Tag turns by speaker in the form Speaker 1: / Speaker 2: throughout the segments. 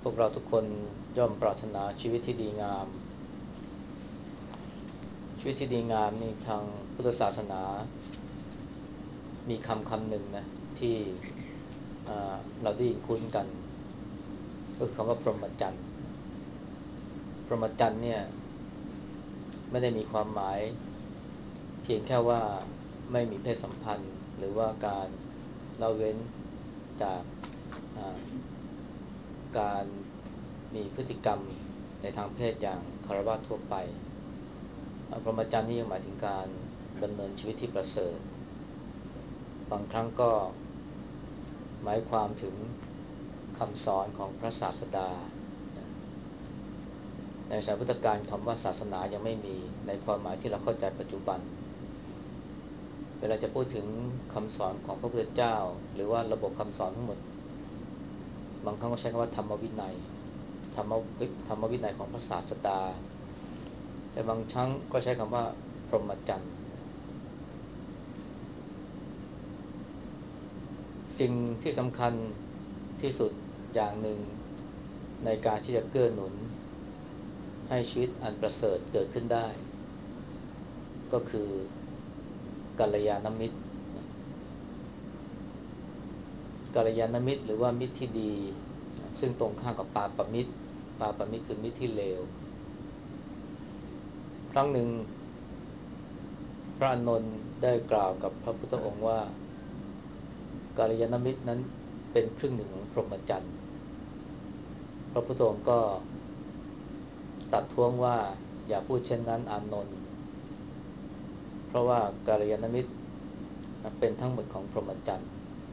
Speaker 1: พวกเราทุกคนย่อมปรารถนาชีวิตที่ดีงามชีวิตที่ดีงามนี่ทางพุทธศาสนามีคำหนึ่งนะที่เราได้ยินคุ้นกันก็คือคำว่าพรหมจรรย์พรหมจรรย์เนี่ยไม่ได้มีความหมายเพียงแค่ว่าไม่มีเพศสัมพันธ์หรือว่าการละเว้นจากการมีพฤติกรรมในทางเพศอย่างคฤหัสถ์ทั่วไปพรหมจรรย์นี่ยังหมายถึงการดำเนินชีวิตที่ประเสริฐบางครั้งก็หมายความถึงคำสอนของพระศาสดาในสมัยพุทธกาลคำว่าศาสนายังไม่มีในความหมายที่เราเข้าใจปัจจุบันเวลาจะพูดถึงคำสอนของพระพุทธเจ้าหรือว่าระบบคำสอนทั้งหมดบางครั้งก็ใช้คำว่าธรรมวินัยธรรมวินัยของพระศาสดาแต่บางครั้งก็ใช้คำว่าพรหมจรรย์สิ่งที่สำคัญที่สุดอย่างหนึ่งในการที่จะเกื้อหนุนให้ชีวิตอันประเสริฐเกิดขึ้นได้ก็คือกัลยาณมิตรกัลยาณมิตรหรือว่ามิตรที่ดีซึ่งตรงข้ามกับปาปมิตรปาปมิตรคือมิตรที่เลวครั้งหนึ่งพระอานนท์ได้กล่าวกับพระพุทธองค์ว่ากัลยาณมิตรนั้นเป็นครึ่งหนึ่งของพรหมจรรย์พระพุทธองค์ก็ตรัสท้วงว่าอย่าพูดเช่นนั้นอานนท์เพราะว่ากัลยาณมิตรเป็นทั้งหมดของพรหมจรรย์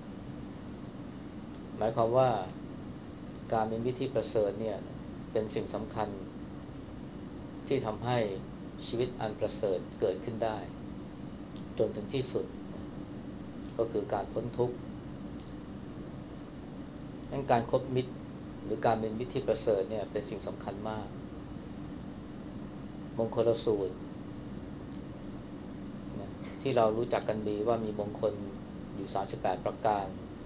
Speaker 1: หมายความว่าการมีมิตรที่ประเสริฐเนี่ยเป็นสิ่งสำคัญที่ทำให้ชีวิตอันประเสริฐเกิดขึ้นได้จนถึงที่สุดก็คือการพ้นทุกข์งั้นการคบมิตรหรือการเป็นมิตรที่ประเสริฐเนี่ยเป็นสิ่งสำคัญมากมงคลสูตรนะที่เรารู้จักกันดีว่ามีมงคลอยู่38ประการ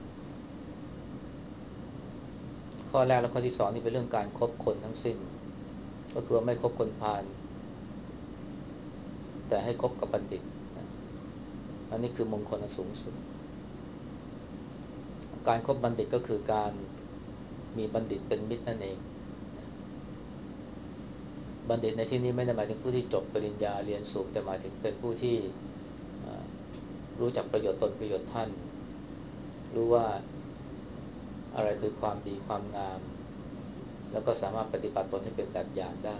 Speaker 1: ข้อแรกและข้อที่สองนี่เป็นเรื่องการคบคนทั้งสิ้นก็คือว่าไม่คบคนพาลแต่ให้คบกับบัณฑิตนะอันนี้คือมงคลอันสูงสุดการคบบัณฑิตก็คือการมีบัณฑิตเป็นมิตรนั่นเองบัณฑิตในที่นี้ไม่ได้หมายถึงผู้ที่จบปริญญาเรียนสูงแต่หมายถึงเป็นผู้ที่รู้จักประโยชน์ตนประโยชน์ท่านรู้ว่าอะไรคือความดีความงามแล้วก็สามารถปฏิบัติตนให้เป็นแบบอย่างได้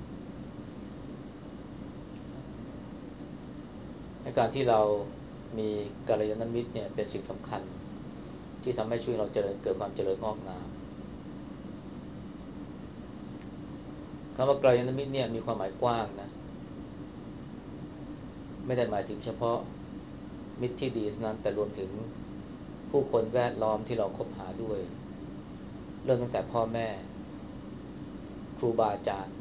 Speaker 1: ในการที่เรามีกัลยาณมิตรเนี่ยเป็นสิ่งสำคัญที่ทำให้ชีวิตเราเจริญเกิดความเจริญงอกงามคำว่ากัลยาณมิตรเนี่ยมีความหมายกว้างนะไม่ได้หมายถึงเฉพาะมิตรที่ดีเท่านั้นแต่รวมถึงผู้คนแวดล้อมที่เราคบหาด้วยเริ่มตั้งแต่พ่อแม่ครูบาอาจารย์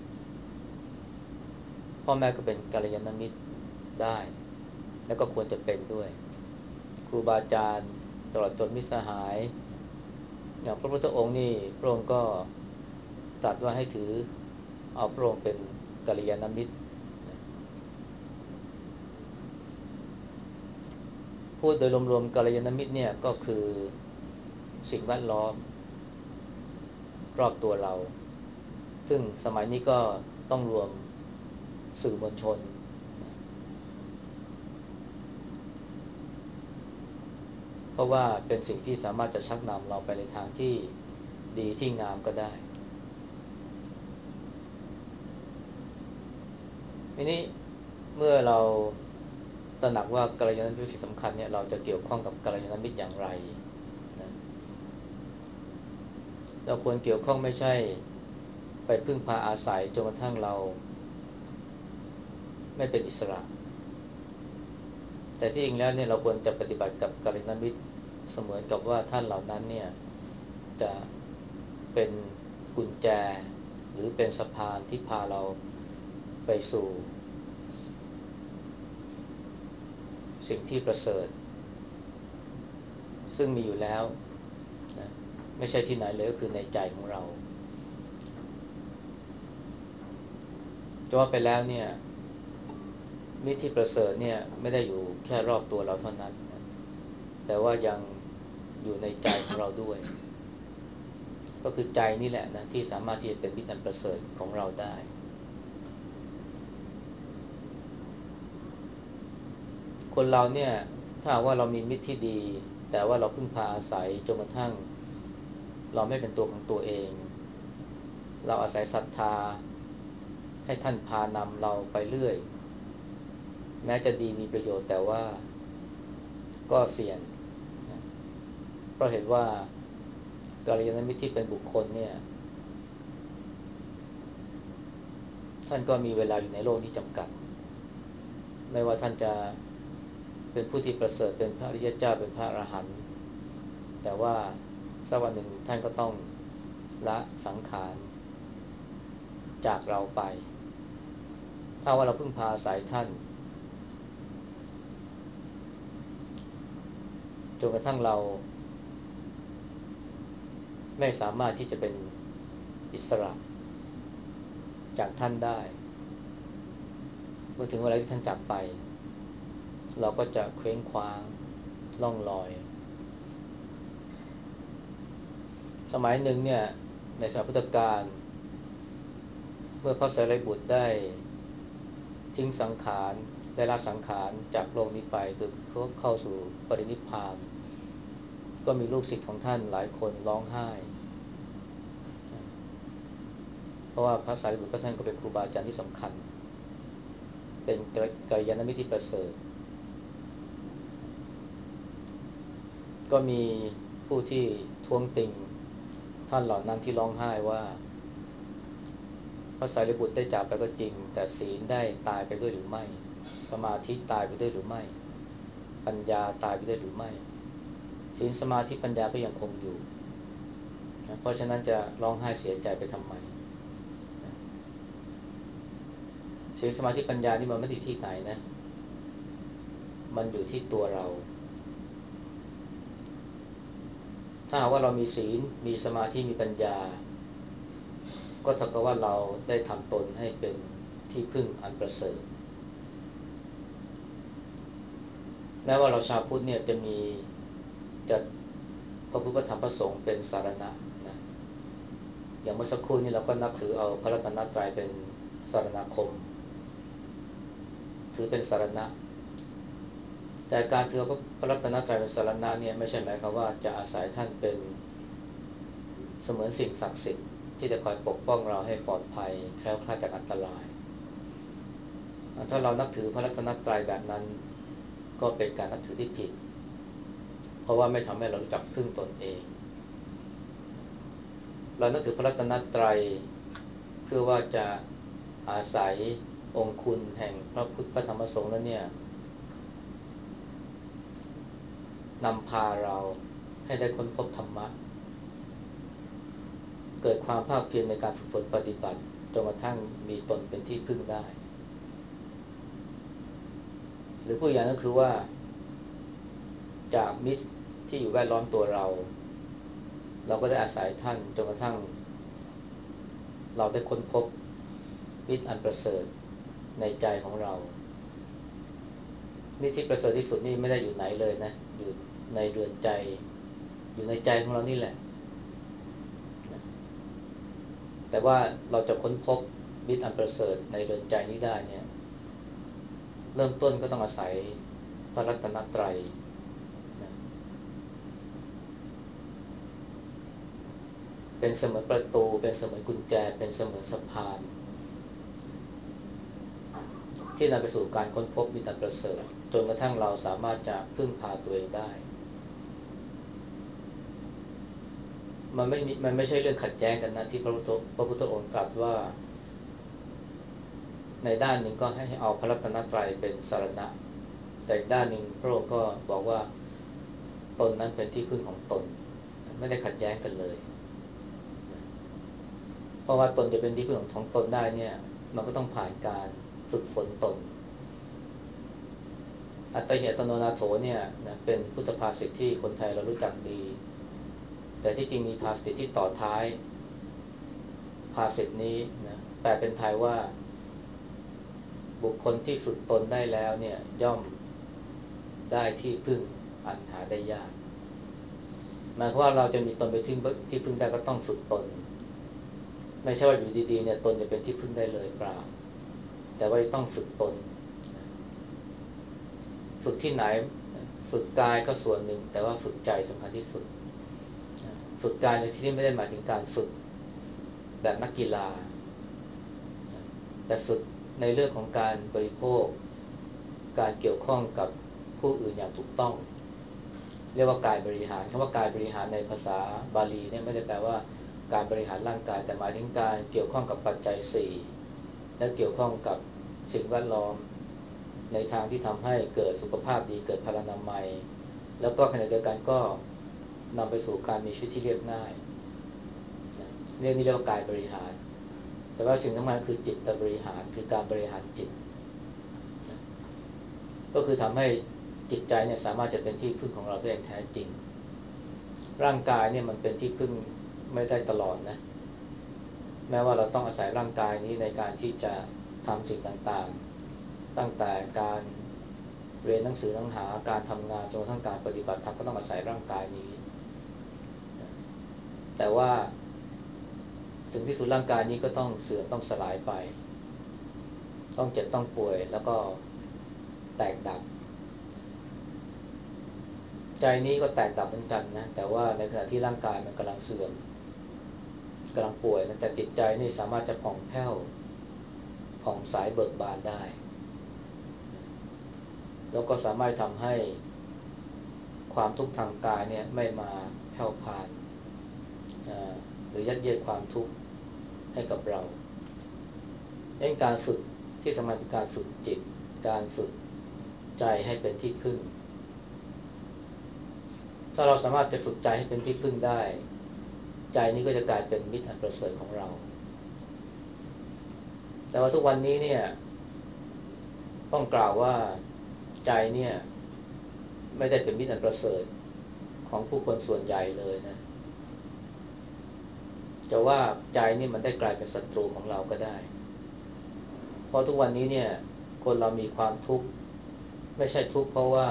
Speaker 1: พ่อแม่ก็เป็นกัลยาณมิตรได้แล้วก็ควรจะเป็นด้วยครูบาอาจารย์ตลอดจนมิตรสหายอย่างพระพุทธองค์นี่พระองค์ก็ตรัสว่าให้ถือเอาพระองค์เป็นกัลยาณมิตรพูดโดยรวมๆกัลยาณมิตรเนี่ยก็คือสิ่งแวดล้อมรอบตัวเราซึ่งสมัยนี้ก็ต้องรวมสื่อมวลชนเพราะว่าเป็นสิ่งที่สามารถจะชักนำเราไปในทางที่ดีที่งามก็ได้ทีนี้เมื่อเราตระหนักว่ากัลยาณมิตรเป็นสิ่งสำคัญเนี่ยเราจะเกี่ยวข้องกับกัลยาณมิตรอย่างไรนะเราควรเกี่ยวข้องไม่ใช่ไปพึ่งพาอาศัยจนกระทั่งเราไม่เป็นอิสระแต่ที่จริงแล้วเนี่ยเราควรจะปฏิบัติกับกัลยาณมิตรเสมือนกับว่าท่านเหล่านั้นเนี่ยจะเป็นกุญแจหรือเป็นสะพานที่พาเราไปสู่สิ่งที่ประเสริฐซึ่งมีอยู่แล้วนะไม่ใช่ที่ไหนเลยก็คือในใจของเราจะว่าไปแล้วเนี่ยมิตรที่ประเสริฐเนี่ยไม่ได้อยู่แค่รอบตัวเราเท่านั้นนะแต่ว่ายังอยู่ในใจของเราด้วยก็คือใจนี่แหละนะที่สามารถที่จะเป็นมิตรอันประเสริฐของเราได้คนเราเนี่ยถ้าว่าเรามีมิตรที่ดีแต่ว่าเราพึ่งพาอาศัยจนกระทั่งเราไม่เป็นตัวของตัวเองเราอาศัยศรัทธาให้ท่านพานำเราไปเรื่อยแม้จะดีมีประโยชน์แต่ว่าก็เสี่ยงนะเพราะเห็นว่ากัลยาณมิตรที่เป็นบุคคลเนี่ยท่านก็มีเวลาอยู่ในโลกนี้จำกัดไม่ว่าท่านจะเป็นผู้ที่ประเสริฐเป็นพระอริยเจ้าเป็นพระอรหันต์แต่ว่าสักวันหนึ่งท่านก็ต้องละสังขารจากเราไปถ้าว่าเราพึ่งพาอาศัยท่านจนกระทั่งเราไม่สามารถที่จะเป็นอิสระจากท่านได้เมื่อถึงเวลาที่ท่านจากไปเราก็จะเคว้งคว้างล่องลอยสมัยหนึ่งเนี่ยในสมัยพุทธกาลเมื่อพระสารีบุตรได้ทิ้งสังขารได้ละสังขารจากโลกนี้ไปคือเขาเข้าสู่ปรินิพพานก็มีลูกศิษย์ของท่านหลายคนร้องไห้เพราะว่าพระสารีบุตรก็ท่านก็เป็นครูบาอาจารย์ที่สำคัญเป็นกัลยาณมิตรที่ประเสริฐก็มีผู้ที่ท้วงติงท่านเหล่านั้นที่ร้องไห้ว่าพระสารีบุตรได้จากไปก็จริงแต่ศีลได้ตายไปด้วยหรือไม่สมาธิตายไปด้วยหรือไม่ปัญญาตายไปด้วยหรือไม่ศีลสมาธิปัญญาก็ยังคงอยู่นะเพราะฉะนั้นจะร้องไห้เสียใจไปทำไมนะศีลสมาธิปัญญานี่มันไม่ได้อยู่ที่ไหนนะมันอยู่ที่ตัวเราถ้าหากว่าเรามีศีลมีสมาธิมีปัญญาก็เท่ากับว่าเราได้ทำตนให้เป็นที่พึ่งอันประเสริฐแม้ว่าเราชาวพุทธเนี่ยจะมีจะพระพุทธธรรมพระสงฆ์เป็นสารณะนะอย่างเมื่อสักครู่นี้เราก็นับถือเอาพระรัตนตรัยเป็นสารณคมถือเป็นสารณะแต่การถือพระรัตนตรัยเป็นสารณะเนี่ยไม่ใช่หมายความว่าจะอาศัยท่านเป็นเสมือนสิ่งศักดิ์สิทธิ์ที่จะคอยปกป้องเราให้ปลอดภัยแคล้วคลาดจากอันตรายถ้าเรานับถือพระรัตนตรัยแบบนั้นก็เป็นการนับถือที่ผิดเพราะว่าไม่ทำให้เรารู้จักพึ่งตนเองเรานับถือพระรัตนตรัยเพื่อว่าจะอาศัยองค์คุณแห่งพระพุทธพระธรรมพระสงฆ์นั้นเนี่ยนำพาเราให้ได้ค้นพบธรรมะเกิดความภาคเพียรในการฝึกฝนปฏิบัติจนกระทั่งมีตนเป็นที่พึ่งได้หรือผู้อย่างก็คือว่าจากมิตรที่อยู่แวดล้อมตัวเราเราก็ได้อาศัยท่านจนกระทั่งเราได้ค้นพบมิตรอันประเสริฐในใจของเรามิตรที่ประเสริฐที่สุดนี่ไม่ได้อยู่ไหนเลยนะอยู่ในเรือนใจอยู่ในใจของเรานี่แหละแต่ว่าเราจะค้นพบมิตรอันประเสริฐในเรือนใจนี้ได้เนี่ยเริ่มต้นก็ต้องอาศัยพระรัตนตรัยนะเป็นเสมือนประตูเป็นเสมือนกุญแจเป็นเสมือนสะพานที่นำไปสู่การค้นพบมิตรอันประเสริฐจนกระทั่งเราสามารถจะพึ่งพาตัวเองได้มันไม่ใช่เรื่องขัดแย้งกันนะที่พระพุทธองค์ตรัสว่าในด้านหนึ่งก็ให้เอาพระรัตนตรัยเป็นสรณะแต่อีกด้านหนึ่งพระองค์ก็บอกว่าตนนั้นเป็นที่พึ่งของตนไม่ได้ขัดแย้งกันเลยเพราะว่าตนจะเป็นที่พึ่งของตนได้เนี่ยมันก็ต้องผ่านการฝึกฝนตนอัตตหิอัตโนนาโถเนี่ยนะเป็นพุทธภาษิตที่คนไทยเรารู้จักดีแต่ที่จริงมีภาษิตที่ต่อท้ายภาษิตนี้นะแปลเป็นไทยว่าบุคคลที่ฝึกตนได้แล้วเนี่ยย่อมได้ที่พึ่งอันหาได้ยากหมายความว่าเราจะมีตนไปที่พึ่งได้ก็ต้องฝึกตนไม่ใช่ว่าอยู่ดีๆเนี่ยตนจะเป็นที่พึ่งได้เลยเปล่าแต่ว่าต้องฝึกตนฝึกที่ไหนฝึกกายก็ส่วนหนึ่งแต่ว่าฝึกใจสำคัญที่สุดฝึกกายในที่นี้ไม่ได้หมายถึงการฝึกแบบนักกีฬาแต่ฝึกในเรื่องของการบริโภคการเกี่ยวข้องกับผู้อื่นอย่างถูกต้องเรียกว่ากายบริหารคำว่ากายบริหารในภาษาบาลีเนี่ยไม่ได้แปลว่าการบริหารร่างกายแต่หมายถึงการเกี่ยวข้องกับปัจจัยสี่และเกี่ยวข้องกับสิ่งแวดล้อมในทางที่ทำให้เกิดสุขภาพดีเกิดพลานามัยแล้วก็ขณะเดียวกันก็นำไปสู่การมีชีวิตที่เรียบง่ายเรียกว่ากายบริหารแต่ว่าสิ่งสำคัญคือจิตบริหารคือการบริหารจิตก็คือทำให้จิตใจเนี่ยสามารถจะเป็นที่พึ่งของเราได้อย่างแท้จริงร่างกายเนี่ยมันเป็นที่พึ่งไม่ได้ตลอดนะแม้ว่าเราต้องอาศัยร่างกายนี้ในการที่จะทำสิ่งต่างๆตั้งแต่การเรียนหนังสือหนังหาการทำงานจนกระทั่งการปฏิบัติธรรมก็ต้องอาศัยร่างกายนี้แต่ว่าถึงที่สุดร่างกายนี้ก็ต้องเสื่อมต้องสลายไปต้องเจ็บต้องป่วยแล้วก็แตกดับใจนี้ก็แตกดับเหมือนกันนะแต่ว่าในขณะที่ร่างกายมันกำลังเสื่อมกำลังป่วยนะแต่จิตใจนี่สามารถจะผ่องแผ้วผ่องใสเบิกบานได้แล้วก็สามารถทำให้ความทุกข์ทางกายเนี่ยไม่มาแผ่วพานหรือยัดเยียดความทุกข์ให้กับเราเองการฝึกที่สำคัญคือการฝึกจิตการฝึกใจให้เป็นที่พึ่งถ้าเราสามารถจะฝึกใจให้เป็นที่พึ่งได้ใจนี้ก็จะกลายเป็นมิตรอันประเสริฐของเราแต่ว่าทุกวันนี้เนี่ยต้องกล่าวว่าใจเนี่ยไม่ได้เป็นมิตรอันประเสริฐของผู้คนส่วนใหญ่เลยนะจะว่าใจนี่มันได้กลายเป็นศัตรูของเราก็ได้เพราะทุกวันนี้เนี่ยคนเรามีความทุกข์ไม่ใช่ทุกข์เพราะว่า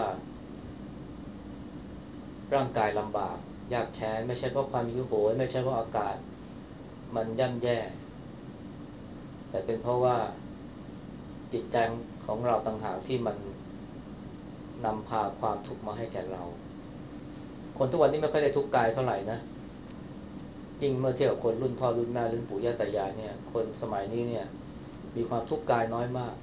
Speaker 1: ร่างกายลำบากยากแค้นไม่ใช่เพราะความหิวโหยไม่ใช่เพราะอากาศมันย่ำแย่แต่เป็นเพราะว่าจิตใจของเราต่างหากที่มันนำพาความทุกข์มาให้แก่เราคนทุกวันนี้ไม่ค่อยได้ทุกข์กายเท่าไหร่นะยิ่งเมื่อเทียบกับคนรุ่นพ่อรุ่นแม่รุ่นปู่ย่าตายายเนี่ยคนสมัยนี้เนี่ยมีความทุกข์กายน้อยมาก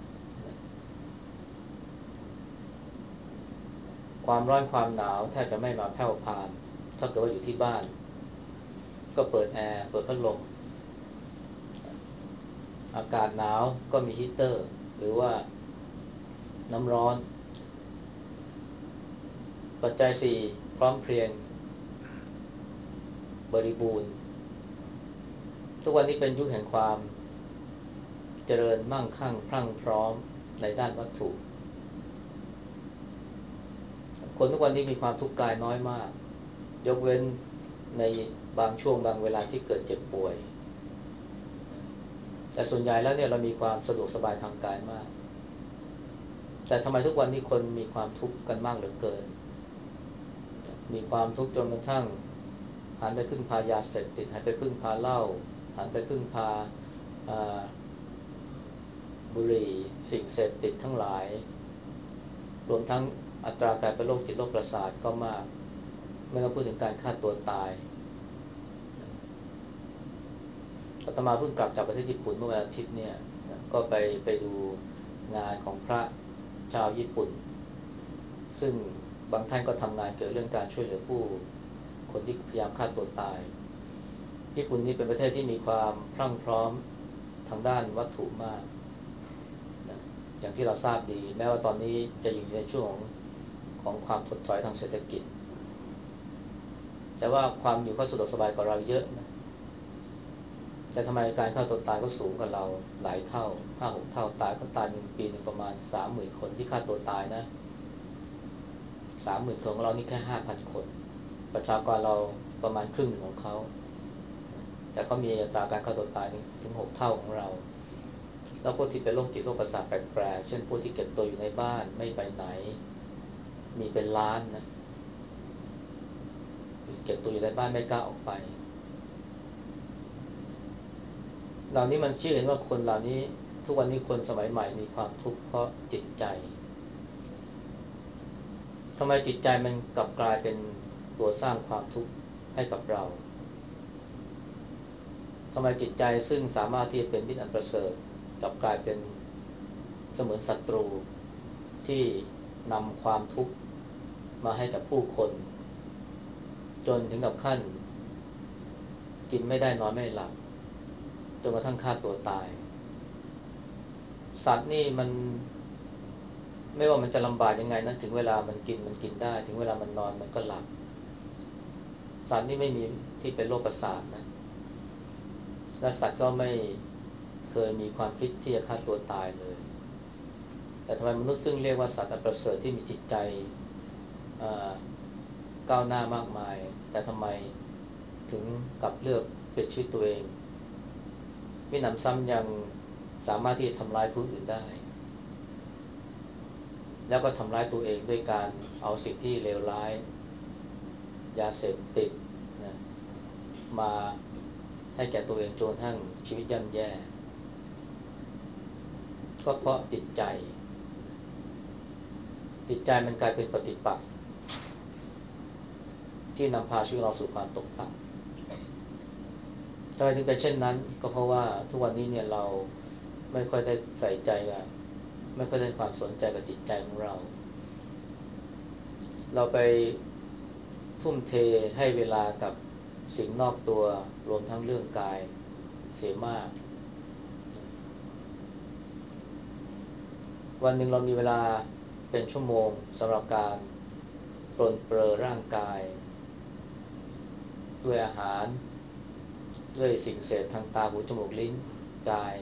Speaker 1: ความร้อนความหนาวแทบจะไม่มาแผ่วพานถ้าเกิดว่าอยู่ที่บ้านก็เปิดแอร์เปิดพัดลมอากาศหนาวก็มีฮีตเตอร์หรือว่าน้ำร้อนปัจจัยสี่พร้อมเพรียงบริบูรณ์ทุกวันนี้เป็นยุคแห่งความเจริญมั่งคั่งพรั่งพร้อมในด้านวัตถุคนทุกวันนี้มีความทุกข์กายน้อยมากยกเว้นในบางช่วงบางเวลาที่เกิดเจ็บป่วยแต่ส่วนใหญ่แล้วเนี่ยเรามีความสะดวกสบายทางกายมากแต่ทำไมทุกวันนี้คนมีความทุกข์กันมากเหลือเกินมีความทุกข์จนกระทั่งหันไปพึ่งพายาเสพติดหันไปพึ่งพาเหล้าหันไปพึ่งพาบุหรี่สิ่งเสพติดทั้งหลายรวมทั้งอัตราการเป็นโรคจิตโรคประสาทก็มากไม่ต้องพูดถึงการฆ่าตัวตายอาตมาเพิ่งกลับจากประเทศญี่ปุ่นเมื่อวันอาทิตย์เนี่ยก็ไปดูงานของพระชาวญี่ปุ่นซึ่งบางท่านก็ทำงานเกี่ยวกับเรื่องการช่วยเหลือคนที่พยายามฆ่าตัวตายญี่ปุ่นนี่เป็นประเทศที่มีความพรั่งพร้อมทางด้านวัตถุมากนะอย่างที่เราทราบดีแม้ว่าตอนนี้จะอยู่ในช่วงของความถดถอยทางเศรษฐกิจแต่ว่าความอยู่ก็สะดวกสบายกว่าเราเยอะนะแต่ทำไมการฆ่าตัวตายก็สูงกว่าเราหลายเท่า5-6เท่าตายก็ตายปีหนึ่งประมาณ30,000 คนที่ฆ่าตัวตายนะ30,000 คนของเรานี่แค่5,000 คนประชากรเราประมาณครึ่งหนึ่งของเขาแต่เขามีอัตราการฆ่าตัวตายถึง6 เท่าของเราแล้วพวกที่เป็นโรคจิตโรคประสาทแปลกๆเช่นพวกที่เก็บตัวอยู่ในบ้านไม่ไปไหนมีเป็นล้านนะเก็บตัวอยู่ในบ้านไม่กล้าออกไปเหล่านี้มันชี้เห็นว่าคนเหล่านี้ทุกวันนี้คนสมัยใหม่มีความทุกข์เพราะจิตใจทำไมจิตใจมันกลับกลายเป็นตัวสร้างความทุกข์ให้กับเราทำไมจิตใจซึ่งสามารถที่จะเป็นมิตรอันประเสริฐกลับกลายเป็นเสมือนศัตรูที่นำความทุกข์มาให้กับผู้คนจนถึงกับขั้นกินไม่ได้นอนไม่หลับจนกระทั่งฆ่าตัวตายสัตว์นี่มันไม่ว่ามันจะลำบากยังไงนะถึงเวลามันกินได้ถึงเวลามันนอนมันก็หลับสัตว์นี่ไม่มีที่เป็นโรคประสาทนะและสัตว์ก็ไม่เคยมีความคิดที่จะฆ่าตัวตายเลยแต่ทำไมมนุษย์ซึ่งเรียกว่าสัตว์อันประเสริฐที่มีจิตใจก้าวหน้ามากมายแต่ทำไมถึงกลับเลือกปลิดชีวิตตัวเองมิหนำซ้ำยังสามารถที่จะทำร้ายผู้อื่นได้แล้วก็ทำร้ายตัวเองด้วยการเอาสิ่งที่เลวร้ายยาเสพติดนะมาให้แก่ตัวเองจนกระทั่งชีวิตย่ำแย่ก็เพราะจิตใจมันกลายเป็นปฏิปักษ์ที่นำพาชีวิตเราสู่ความตกต่ำทำไมถึงเป็นเช่นนั้นก็เพราะว่าทุกวันนี้เนี่ยเราไม่ค่อยได้ใส่ใจกับไม่ค่อยได้ความสนใจกับจิตใจของเราไปทุ่มเทให้เวลากับสิ่งนอกตัวรวมทั้งเรื่องกายเสียมากวันหนึ่งเรามีเวลาเป็นชั่วโมงสำหรับการปรนเปรอร่างกายด้วยอาหารด้วยสิ่งเสพทางตาหูจมูกลิ้นกาย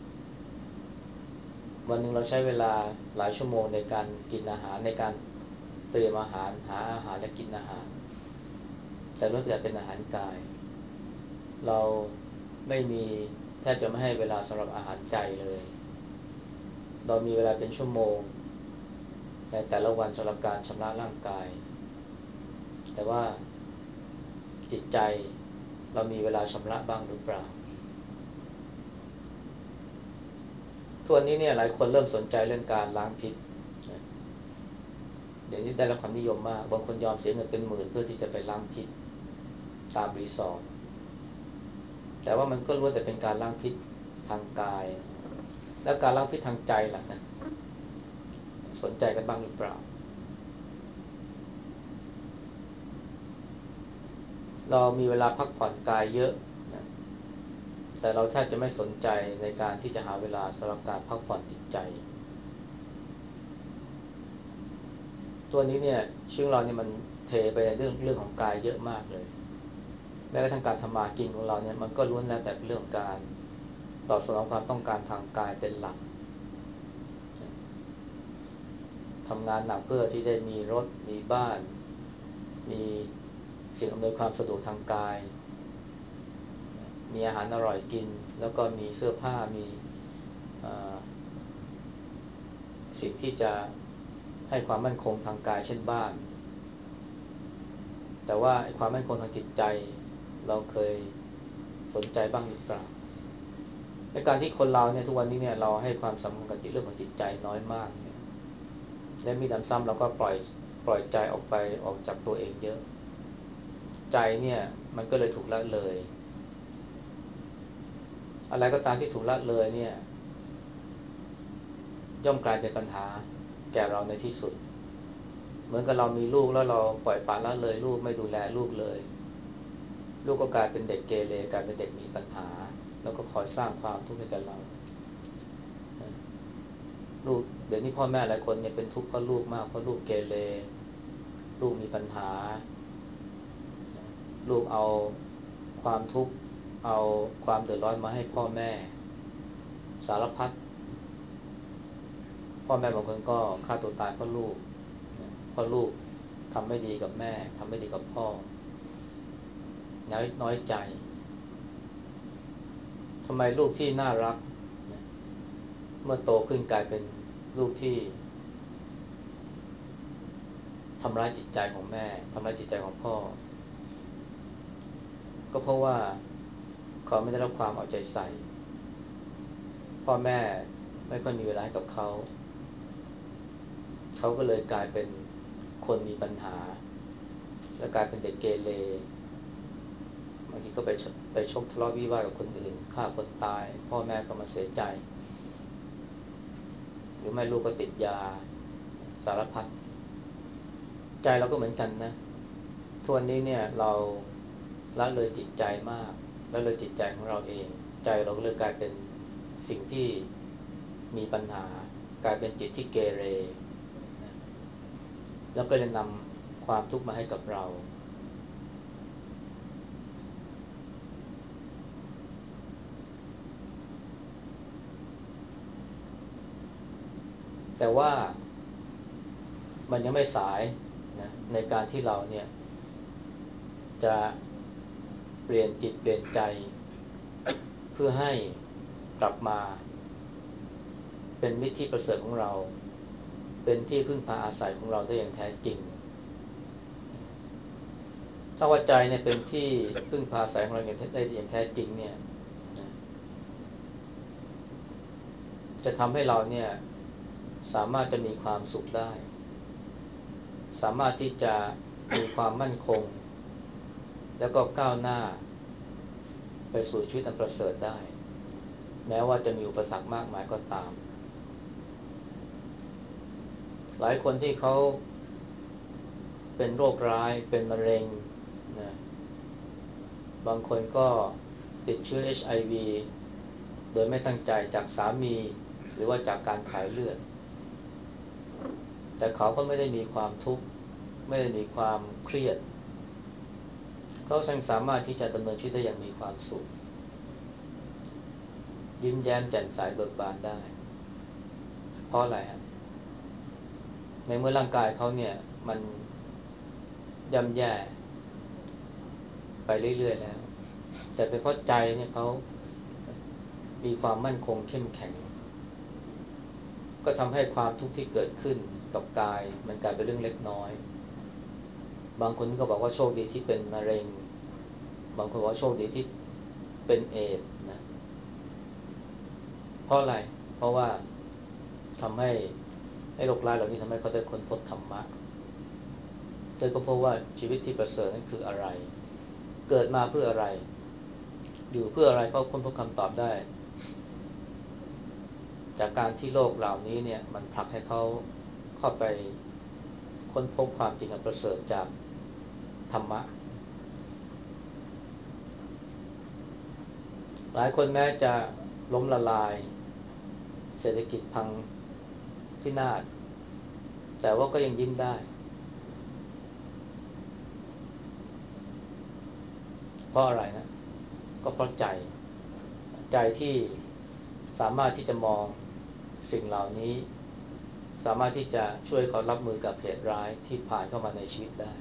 Speaker 1: วันหนึ่งเราใช้เวลาหลายชั่วโมงในการกินอาหารในการเตรียมอาหารหาอาหารและกินอาหารแต่ล้วนแต่เป็นอาหารกายเราไม่มีแทบจะไม่ให้เวลาสำหรับอาหารใจเลยเรามีเวลาเป็นชั่วโมงในแต่ละวันสำหรับการชำระร่างกายแต่ว่าจิตใจเรามีเวลาชำระบ้างหรือเปล่าทุกวันนี้เนี่ยหลายคนเริ่มสนใจเรื่องการล้างพิษเดี๋ยวนี้ได้รับความนิยมมากบางคนยอมเสียเงินเป็นหมื่นเพื่อที่จะไปล้างพิษตามรีสอร์ทแต่ว่ามันก็ล้วนแต่เป็นการล้างพิษทางกายแล้วการล้างพิษทางใจล่ะนะสนใจกันบ้างหรือเปล่าเรามีเวลาพักผ่อนกายเยอะนะแต่เราแทบจะไม่สนใจในการที่จะหาเวลาสำหรับการพักผ่อนจิตใจตัวนี้เนี่ยชีวิตเราเนี่ยมันเทไปในเรื่องของกายเยอะมากเลยแม้กระทั่งการทำมากินของเราเนี่ยมันก็ล้วนแล้วแต่เป็นเรื่องการตอบสนองความต้องการทางกายเป็นหลักทำงานหนักเพื่อที่ได้มีรถมีบ้านมีสิ่งอำนวยความสะดวกทางกายมีอาหารอร่อยกินแล้วก็มีเสื้อผ้ามีสิ่งที่จะให้ความมั่นคงทางกายเช่นบ้านแต่ว่าความมั่นคงทางจิตใจเราเคยสนใจบ้างหรือเปล่าในการที่คนเราเนี่ยทุกวันนี้เนี่ยเราให้ความสำคัญกับเรื่องของจิตใจน้อยมากเนี่ยและมีน้ำซ้ำเราก็ปล่อยใจออกไปออกจากตัวเองเยอะใจเนี่ยมันก็เลยถูกละเลยอะไรก็ตามที่ถูกละเลยเนี่ยย่อมกลายเป็นปัญหาแก่เราในที่สุดเหมือนกับเรามีลูกแล้วเราปล่อยปละละเลยลูกไม่ดูแลลูกเลยลูกก็กลายเป็นเด็กเกเรกลายเป็นเด็กมีปัญหาแล้วก็คอยสร้างความทุกข์ให้กับเราลูกเดี๋ยวนี้พ่อแม่หลายคนเนี่ยเป็นทุกข์เพราะลูกมากเพราะลูกเกเรลูกมีปัญหาลูกเอาความทุกข์เอาความเดือดร้อนมาให้พ่อแม่สารพัดพ่อแม่บางคนก็ฆ่าตัวตายเพราะลูกเพราะลูกทำไม่ดีกับแม่ทำไม่ดีกับพ่อน้อยใจทำไมลูกที่น่ารักเมื่อโตขึ้นกลายเป็นลูกที่ทำร้ายจิตใจของแม่ทำร้ายจิตใจของพ่อก็เพราะว่าเขาไม่ได้รับความเอาใจใส่พ่อแม่ไม่ค่อยมีเวลาให้กับเขาเขาก็เลยกลายเป็นคนมีปัญหาและกลายเป็นเด็กเกเรบางทีก็ไปชกทะเลาะวิวาทกับคนอื่นฆ่าคนตายพ่อแม่ก็มาเสียใจหรือไม่ลูกก็ติดยาสารพัดใจเราก็เหมือนกันนะทุกวันนี้เนี่ยเราละเลยจิตใจมากละเลยจิตใจของเราเองใจเราก็เลยกลายเป็นสิ่งที่มีปัญหากลายเป็นจิตที่เกเรแล้วก็จะนำความทุกข์มาให้กับเราแต่ว่ามันยังไม่สายนะในการที่เราเนี่ยจะเปลี่ยนจิตเปลี่ยนใจเพื่อให้กลับมาเป็นมิตรที่ประเสริฐของเราเป็นที่พึ่งพาอาศัยของเราได้อย่างแท้จริงถ้าว่าใจเนี่ยเป็นที่พึ่งพาอาศัยของเราได้อย่างแท้จริงเนี่ยจะทำให้เราเนี่ยสามารถจะมีความสุขได้สามารถที่จะมีความมั่นคงแล้วก็ก้าวหน้าไปสู่ชีวิตอันประเสริฐได้แม้ว่าจะมีอุปสรรคมากมายก็ตามหลายคนที่เขาเป็นโรคร้ายเป็นมะเร็งนะบางคนก็ติดเชื้อ HIV โดยไม่ตั้งใจจากสามีหรือว่าจากการถ่ายเลือดแต่เขาก็ไม่ได้มีความทุกข์ไม่ได้มีความเครียดเขายังสามารถที่จะดำเนินชีวิตได้อย่างมีความสุขยิ้มแย้มแจ่มใสเบิกบานได้เพราะอะไรฮะในเมื่อร่างกายเขาเนี่ยมันย่ำแย่ไปเรื่อยๆแล้วแต่เป็นเพราะใจเนี่ยเขามีความมั่นคงเข้มแข็งก็ทำให้ความทุกข์ที่เกิดขึ้นกับกายมันกลายเป็นเรื่องเล็กน้อยบางคนก็บอกว่าโชคดีที่เป็นมะเร็งบางคนบอกว่าโชคดีที่เป็นเอดส์นะเพราะอะไรเพราะว่าทำให้โรคร้ายเหล่านี้ทำให้เขาได้ค้นพบธรรมะได้ก็พบว่าชีวิตที่ประเสริฐนั้นคืออะไรเกิดมาเพื่ออะไรอยู่เพื่ออะไรเขาค้นพบคำตอบได้จากการที่โลกเหล่านี้เนี่ยมันผลักให้เขาเข้าไปค้นพบความจริงอันประเสริฐจากธรรมะหลายคนแม้จะล้มละลายเศรษฐกิจพังพินาศแต่ว่าก็ยังยิ้มได้เพราะอะไรนะก็เพราะใจที่สามารถที่จะมองสิ่งเหล่านี้สามารถที่จะช่วยเขารับมือกับเหตุร้ายที่ผ่านเข้ามาในชีวิตได้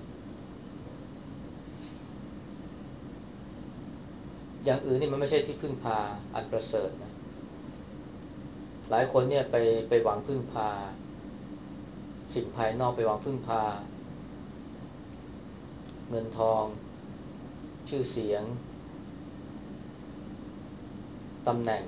Speaker 1: อย่างอื่นนี่มันไม่ใช่ที่พึ่งพาอันประเสริฐนะหลายคนเนี่ยไปหวังพึ่งพาสิ่งภายนอกไปหวังพึ่งพาเงินทองชื่อเสียงตำแหน่ง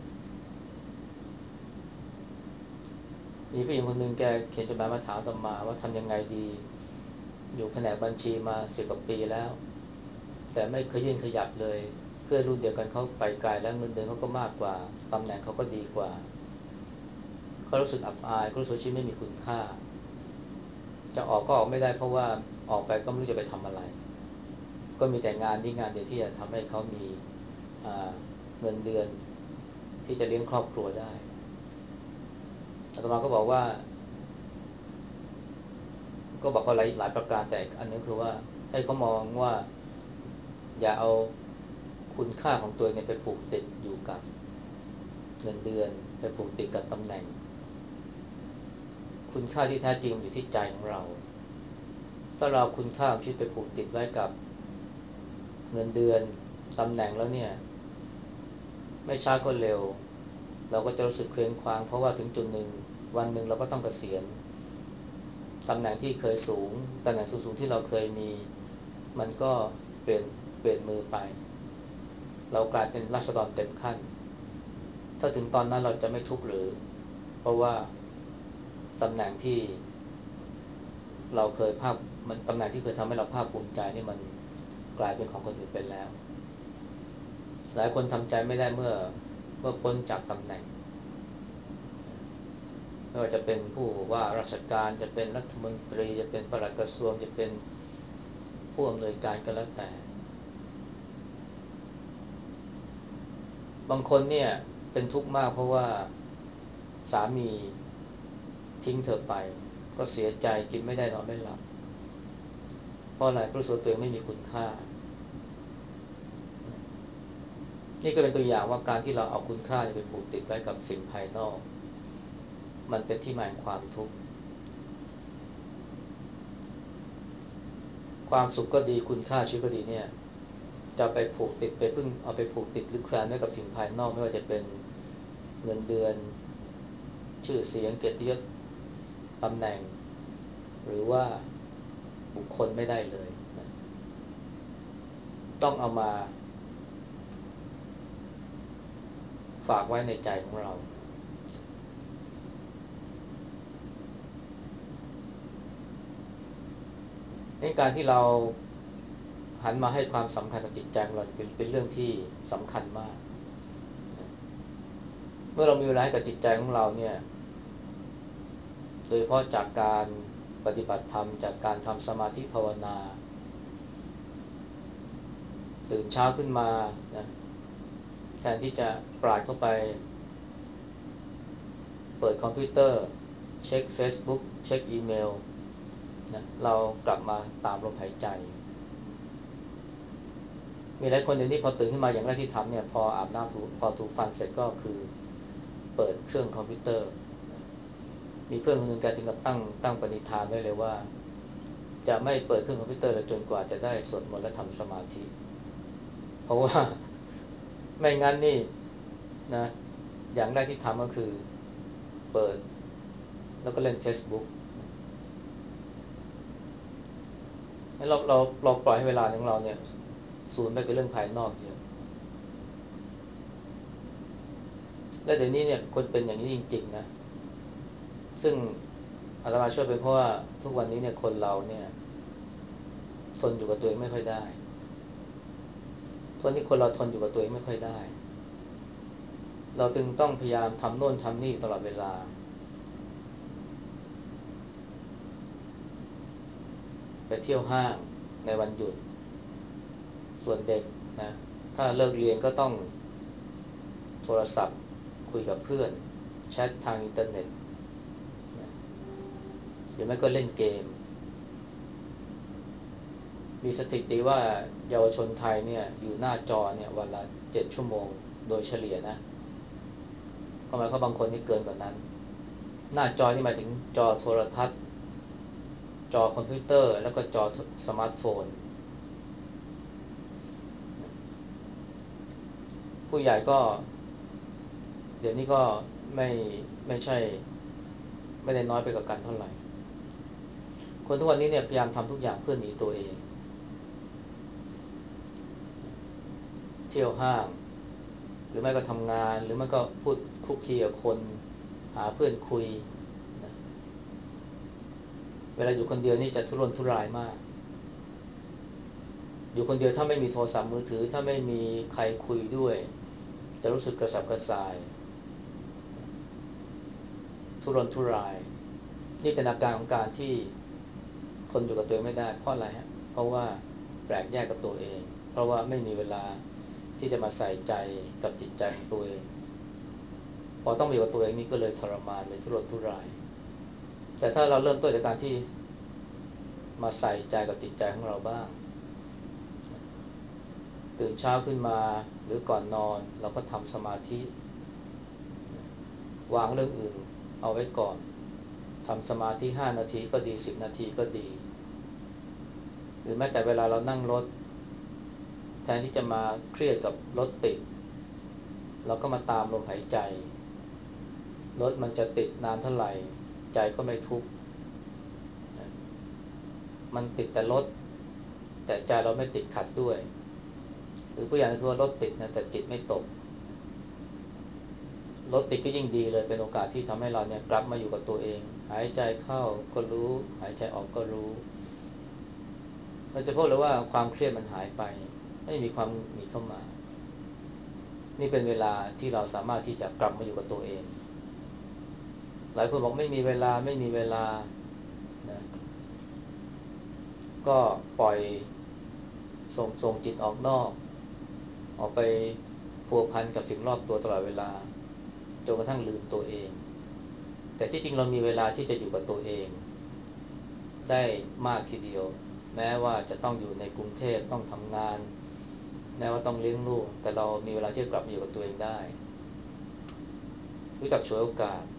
Speaker 1: มีผู้หญิงคนหนึ่งแกเขียนจดหมายมาถามอาตมาว่าทำยังไงดีอยู่แผนกบัญชีมา10 กว่าปีแล้วแต่ไม่เคยยื่นขยับเลยเพื่อนรุ่นเดียวกันเขาไปไกลแล้วเงินเดือนเขาก็มากกว่าตำแหน่งเขาก็ดีกว่าเขารู้สึกอับอายเขารู้สึกชีวิตไม่มีคุณค่าจะออกก็ออกไม่ได้เพราะว่าออกไปก็ไม่รู้จะไปทำอะไรก็มีแต่งานที่งานเดียวที่จะทำให้เขามีเงินเดือนที่จะเลี้ยงครอบครัวได้อาตมาก็บอกว่าก็บอกเขาหลายประการแต่อันนึงคือว่าให้เขามองว่าอย่าเอาคุณค่าของตัวเองไปผูกติดอยู่กับเงินเดือนไปผูกติดกับตำแหน่งคุณค่าที่แท้จริงอยู่ที่ใจของเราถ้าเราคุณค่าของชีวิตไปผูกติดไว้กับเงินเดือนตำแหน่งแล้วเนี่ยไม่ช้าก็เร็วเราก็จะรู้สึกเคว้งคว้างเพราะว่าถึงจุดหนึ่งวันหนึ่งเราก็ต้องเกษียณตำแหน่งที่เคยสูงตำแหน่งสูงๆที่เราเคยมีมันก็เปลี่ยนเปลี่ยนมือไปเรากลายเป็นราษฎรเต็มขั้นถ้าถึงตอนนั้นเราจะไม่ทุกข์หรือเพราะว่าตำแหน่งที่เราเคยภาคมันตำแหน่งที่เคยทำให้เราภาคภูมิใจนี่มันกลายเป็นของคนอื่นไปแล้วหลายคนทำใจไม่ได้เมื่อพ้นจากตำแหน่งไม่ว่าจะเป็นผู้ว่าราชการจะเป็นรัฐมนตรีจะเป็นปลัดกระทรวงจะเป็นผู้อำนวยการก็แล้วแต่บางคนเนี่ยเป็นทุกข์มากเพราะว่าสามีทิ้งเธอไปก็เสียใจกินไม่ได้นอนไม่หลับเพราะอะไรเพราะรู้สึกว่าตัวเองไม่มีคุณค่านี่ก็เป็นตัวอย่างว่าการที่เราเอาคุณค่าไปผูกติดไว้กับสิ่งภายนอกมันเป็นที่มาของความทุกข์ความสุขก็ดีคุณค่าชีวิตก็ดีเนี่ยจะไปผูกติดไปพึ่งเอาไปผูกติดหรือแขวนไว้กับสิ่งภายนอกไม่ว่าจะเป็นเงินเดือนชื่อเสียงเกียรติยศตำแหน่งหรือว่าบุคคลไม่ได้เลยนะต้องเอามาฝากไว้ในใจของเราในการที่เราหันมาให้ความสำคัญกับจิตใจของเราเป็นเรื่องที่สำคัญมากเมื่อเรามีเวลาให้กับจิตใจของเราเนี่ยโดยเฉพาะจากการปฏิบัติธรรมจากการทำสมาธิภาวนาตื่นเช้าขึ้นมานะแทนที่จะปราดเข้าไปเปิดคอมพิวเตอร์เช็ค Facebook เช็คอีเมลนะเรากลับมาตามลมหายใจมีหลายคนเดี๋ยวนี้พอตื่นขึ้นมาอย่างแรกที่ทำเนี่ยพออาบน้ำพอถูฟันเสร็จก็คือเปิดเครื่องคอมพิวเตอร์นะมีเพื่อนคนหนึ่งแกถึงกับตั้งปณิธานไว้เลยว่าจะไม่เปิดเครื่องคอมพิวเตอร์เลยจนกว่าจะได้สวดมนต์และทำสมาธิเพราะว่าไม่งั้นนี่นะอย่างแรกที่ทำก็คือเปิดแล้วก็เล่น Facebook ให้เราปล่อยให้เวลาของเราเนี่ยสูญไปกับเรื่องภายนอกเยอะและเดี๋ยวนี้เนี่ยคนเป็นอย่างนี้จริงๆนะซึ่งอาตมาช่วยเป็นเพราะว่าทุกวันนี้เนี่ยคนเราเนี่ยทนอยู่กับตัวเองไม่ค่อยได้ทุกนี้คนเราทนอยู่กับตัวเองไม่ค่อยได้เราจึงต้องพยายามทำโน่นทำนี่ตลอดเวลาไปเที่ยวห้างในวันหยุดส่วนเด็กนะถ้าเลิกเรียนก็ต้องโทรศัพท์คุยกับเพื่อนแชททางอินเทอร์เน็ตนะหรือไม่ก็เล่นเกมมีสถิติว่าเยาวชนไทยเนี่ยอยู่หน้าจอเนี่ยวันละ7 ชั่วโมงโดยเฉลี่ยนะก็หมายความบางคนที่เกินกว่านั้นหน้าจอนี่หมายถึงจอโทรทัศน์จอคอมพิวเตอร์แล้วก็จอสมาร์ทโฟนผู้ใหญ่ก็เดี๋ยวนี้ก็ไม่ไม่ใช่ไม่ได้น้อยไปกว่ากันเท่าไหร่คนทุกวันนี้เนี่ยพยายามทำทุกอย่างเพื่อหนีตัวเองเที่ยวห้างหรือไม่ก็ทำงานหรือไม่ก็พูดคุกคีกับคนหาเพื่อนคุยนะเวลาอยู่คนเดียวนี่จะทุรนทุรายมากอยู่คนเดียวถ้าไม่มีโทรศัพท์มือถือถ้าไม่มีใครคุยด้วยจะรู้สึกกระสับกระส่ายทุรนทุรายนี่เป็นอาการของการที่ทนอยู่กับตัวเองไม่ได้เพราะอะไรฮะเพราะว่าแปลกแยกกับตัวเองเพราะว่าไม่มีเวลาที่จะมาใส่ใจกับจิตใจของตัวเองพอต้องมาอยู่กับตัวเองนี่ก็เลยทรมานเลยทุรนทุรายแต่ถ้าเราเริ่มต้นจากการที่มาใส่ใจกับจิตใจของเราบ้างตื่นเช้าขึ้นมาหรือก่อนนอนเราก็ทำสมาธิวางเรื่องอื่นเอาไว้ก่อนทำสมาธิ5 นาทีก็ดี10 นาทีก็ดีหรือแม้แต่เวลาเรานั่งรถแทนที่จะมาเครียดกับรถติดเราก็มาตามลมหายใจรถมันจะติดนานเท่าไหร่ใจก็ไม่ทุกข์มันติดแต่รถแต่ใจเราไม่ติดขัดด้วยหรือผู้อย่างคือว่ารถติดนะแต่จิตไม่ตกรถติดก็ยิ่งดีเลยเป็นโอกาสที่ทำให้เราเนี่ยกลับมาอยู่กับตัวเองหายใจเข้าก็รู้หายใจออกก็รู้เราจะพบเลยว่าความเครียดมันหายไปไม่มีความหนีเข้ามานี่เป็นเวลาที่เราสามารถที่จะกลับมาอยู่กับตัวเองหลายคนบอกไม่มีเวลาไม่มีเวลานะก็ปล่อยส่งจิตออกนอกออกไปพัวพันกับสิ่งรอบตัวตลอดเวลาจนกระทั่งลืมตัวเองแต่ที่จริงเรามีเวลาที่จะอยู่กับตัวเองได้มากทีเดียวแม้ว่าจะต้องอยู่ในกรุงเทพต้องทำงานแม้ว่าต้องเลี้ยงลูกแต่เรามีเวลาที่จะกลับมาอยู่กับตัวเองได้รู้จักฉวยโอกาส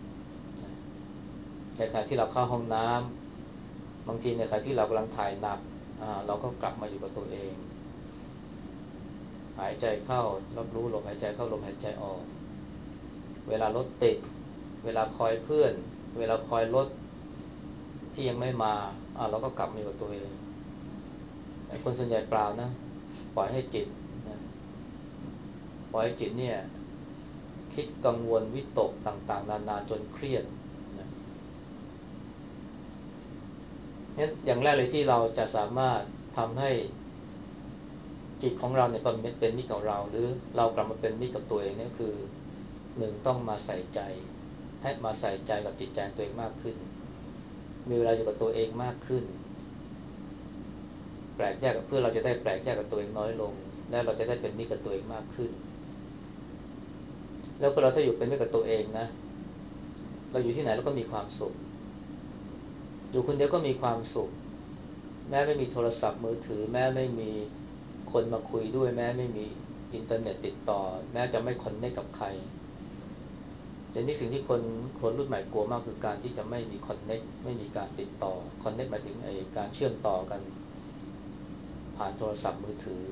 Speaker 1: ในขณะที่เราเข้าห้องน้ำบางทีในขณะที่เรากำลังถ่ายหนักเราก็กลับมาอยู่กับตัวเองหายใจเข้ารับรู้ลมหายใจเข้าลมหายใจออกเวลารถติดเวลาคอยเพื่อนเวลาคอยรถที่ยังไม่มาเราก็กลับมาอยู่กับตัวเองแต่คนส่วนใหญ่เปล่านะปล่อยให้จิตนะปล่อยให้จิตเนี่ยคิดกังวลวิตกต่างๆนานาจนเครียดนะงั้นอย่างแรกเลยที่เราจะสามารถทำให้จิตของเราเนี่ยเป็นมิตรกับเราหรือเรากลับมาเป็นมิตรกับตัวเองเนี่ยคือหนึ่งต้องมาใส่ใจให้มาใส่ใจกับจิตใจตัวเองมากขึ้นมีเวลาอยู่กับตัวเองมากขึ้นแปลกแยกกับเพื่อเราจะได้แปลกแยกกับตัวเองน้อยลงและเราจะได้เป็นมิตรกับตัวเองมากขึ้นแล้วพอเราถ้าอยู่เป็นมิตรกับตัวเองนะเราอยู่ที่ไหนเราก็มีความสุขอยู่คนเดียวก็มีความสุขแม้ไม่มีโทรศัพท์มือถือแม้ไม่มีคนมาคุยด้วยแม้ไม่มีอินเทอร์เน็ตติดต่อแม้จะไม่คอนเนคกับใครแต่นี่สิ่งที่คนรุ่นใหม่กลัวมากคือการที่จะไม่มีคอนเนคไม่มีการติดต่อคอนเนคหมายถึงการเชื่อมต่อกันผ่านโทรศัพท์มือถือ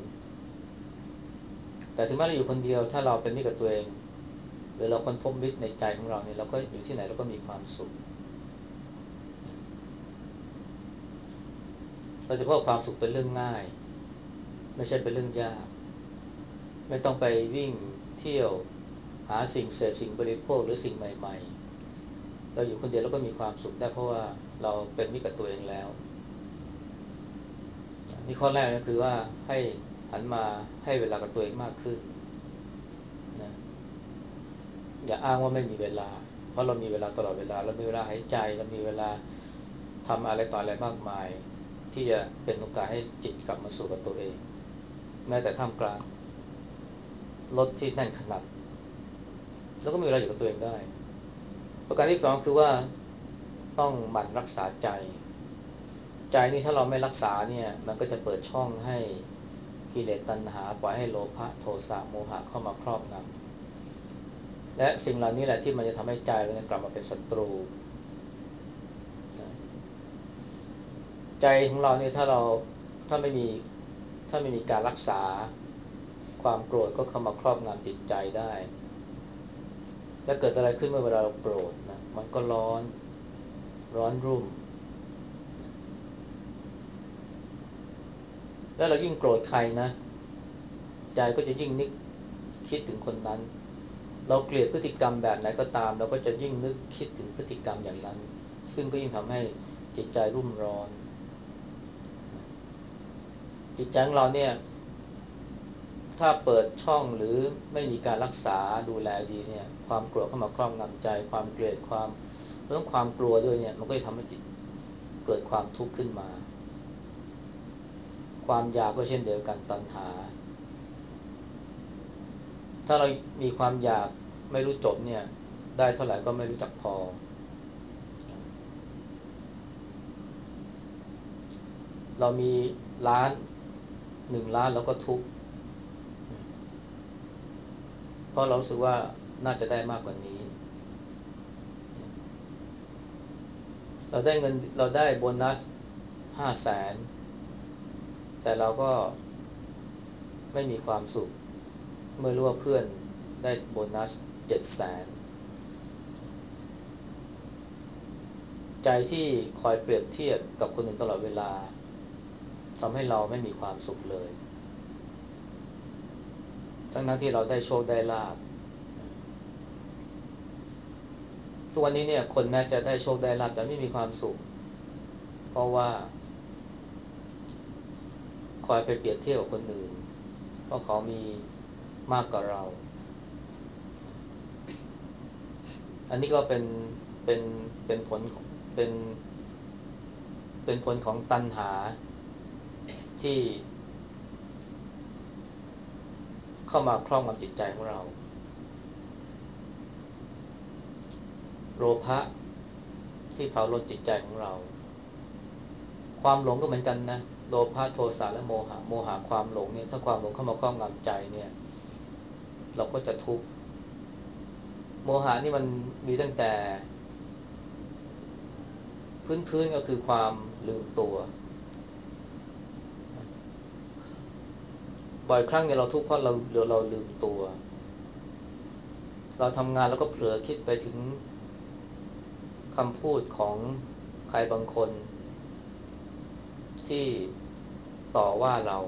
Speaker 1: แต่ถึงแม้เราอยู่คนเดียวถ้าเราเป็นมิตรกับตัวเองหรือเราค้นพบมิตรในใจของเราเนี่ยเราก็อยู่ที่ไหนเราก็มีความสุขเราจะพบความสุขเป็นเรื่องง่ายไม่ใช่เป็นเรื่องยากไม่ต้องไปวิ่งเที่ยวหาสิ่งเสพสิ่งบริโภคหรือสิ่งใหม่ๆเราอยู่คนเดียวเราก็มีความสุขได้เพราะว่าเราเป็นมิตรกับตัวเองแล้วนี่ข้อแรกก็คือว่าให้หันมาให้เวลากับตัวเองมากขึ้นนะอย่าอ้างว่าไม่มีเวลาเพราะเรามีเวลาตลอดเวลาเรามีเวลาหายใจเรามีเวลาทำอะไรต่ออะไรมากมายที่จะเป็นโอกาสให้จิตกลับมาสู่กับตัวเองแม้แต่ท่ามกลางรถที่แน่นขนาดแล้วก็มีเวลาอยู่กับตัวเองได้ประการที่สองคือว่าต้องหมั่นรักษาใจใจนี่ถ้าเราไม่รักษาเนี่ยมันก็จะเปิดช่องให้กิเลสตัณหาปล่อยให้โลภะโทสะโมหะเข้ามาครอบงำและสิ่งเหล่านี้แหละที่มันจะทำให้ใจเราเนี่ยกลับมาเป็นศัตรูนะใจของเราเนี่ยถ้าไม่มีถ้าไม่มีการรักษาความโกรธก็เข้ามาครอบงำจิตใจได้และเกิดอะไรขึ้นเมื่อเวลาเราโกรธนะมันก็ร้อนรุ่มแล้วเรายิ่งโกรธใครนะใจก็จะยิ่งนึกคิดถึงคนนั้นเราเกลียดพฤติกรรมแบบไหนก็ตามเราก็จะยิ่งนึกคิดถึงพฤติกรรมอย่างนั้นซึ่งก็ยิ่งทำให้จิตใจรุ่มร้อนจิตใจของเราเนี่ยถ้าเปิดช่องหรือไม่มีการรักษาดูแลดีเนี่ยความโกรธเข้ามาครอบงำใจความเกลียดเรื่องความกลัวด้วยเนี่ยมันก็จะทำให้จิตเกิดความทุกข์ขึ้นมาความอยากก็เช่นเดียวกันตัณหาถ้าเรามีความอยากไม่รู้จบเนี่ยได้เท่าไหร่ก็ไม่รู้จักพอเรามีล้าน1 ล้านเราก็ทุกข์เพราะเรารู้สึกว่าน่าจะได้มากกว่านี้เราได้โบนัส500,000แต่เราก็ไม่มีความสุขเมื่อรู้ว่าเพื่อนได้โบนัส700,000 ใจที่คอยเปรียบเทียบกับคนอื่นตลอดเวลาทำให้เราไม่มีความสุขเลยทั้งที่เราได้โชคได้ลาภทุกวันนี้เนี่ยคนแม้จะได้โชคได้ลาภแต่ไม่มีความสุขเพราะว่าคอยไปเปรียบเทียบกับคนอื่นเพราะเขามีมากกว่าเราอันนี้ก็เป็นเป็นผลเป็นเป็นผลของตัณหาที่เข้ามาครอบงำจิตใจของเราโลภะที่เผาลนจิตใจของเราความหลงก็เหมือนกันนะโลภะโทสะและโมหะความหลงเนี่ยถ้าความหลงเข้ามาครอบงำใจเนี่ยเราก็จะทุกข์โมหะนี่มันมีตั้งแต่พื้นก็คือความลืมตัวบ่อยครั้งเนี่ยเราทุกข์เพราะเราลืมตัวเราทำงานแล้วก็เผลอคิดไปถึงคำพูดของใครบางคนที่ต่อว่าเรา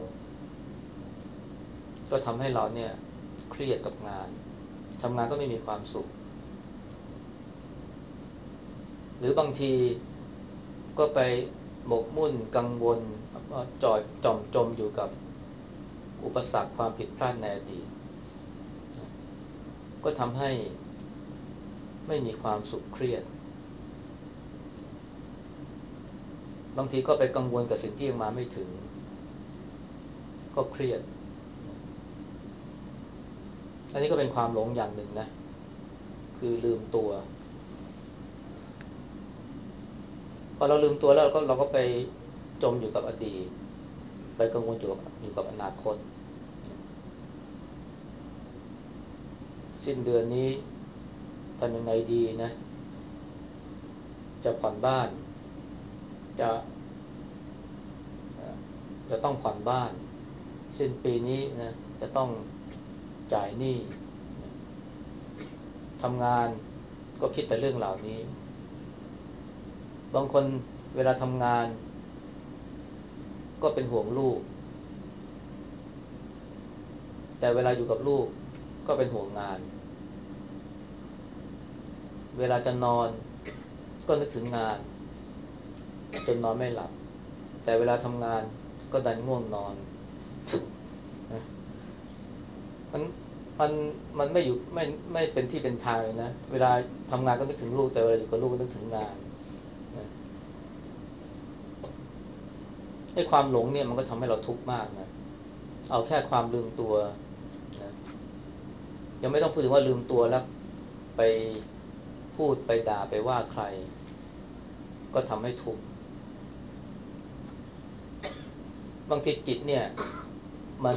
Speaker 1: ก็ทำให้เราเนี่ยเครียดกับงานทำงานก็ไม่มีความสุขหรือบางทีก็ไปหมกมุ่นกังวลจมอยู่กับอุปสรรคความผิดพลาดในอดีตก็ทำให้ไม่มีความสุขเครียดบางทีก็ไปกังวลกับสิ่งที่ยังมาไม่ถึงก็เครียดอันนี้ก็เป็นความหลงอย่างหนึ่งนะคือลืมตัวพอเราลืมตัวแล้วเราก็ไปจมอยู่กับอดีตไปกังวลอยู่กับอนาคตสิ้นเดือนนี้ทำยังไงดีนะจะผ่อนบ้านจะจะต้องผ่อนบ้านสิ้นปีนี้นะจะต้องจ่ายหนี้ทำงานก็คิดแต่เรื่องเหล่านี้บางคนเวลาทำงานก็เป็นห่วงลูกแต่เวลาอยู่กับลูกก็เป็นห่วงงานเวลาจะนอนก็นึกถึงงานจนนอนไม่หลับแต่เวลาทำงานก็ดันง่วงนอนมันมันมันไม่อยู่ไม่เป็นที่เป็นทางเลยนะเวลาทำงานก็นึกถึงลูกแต่เวลาอยู่กับลูกก็นึกถึงงานไอ้ความหลงเนี่ยมันก็ทำให้เราทุกข์มากนะเอาแค่ความลืมตัวนะยังไม่ต้องพูดถึงว่าลืมตัวแล้วไปพูดไปด่าไปว่าใครก็ทำให้ทุกข์บางทีจิตเนี่ยมัน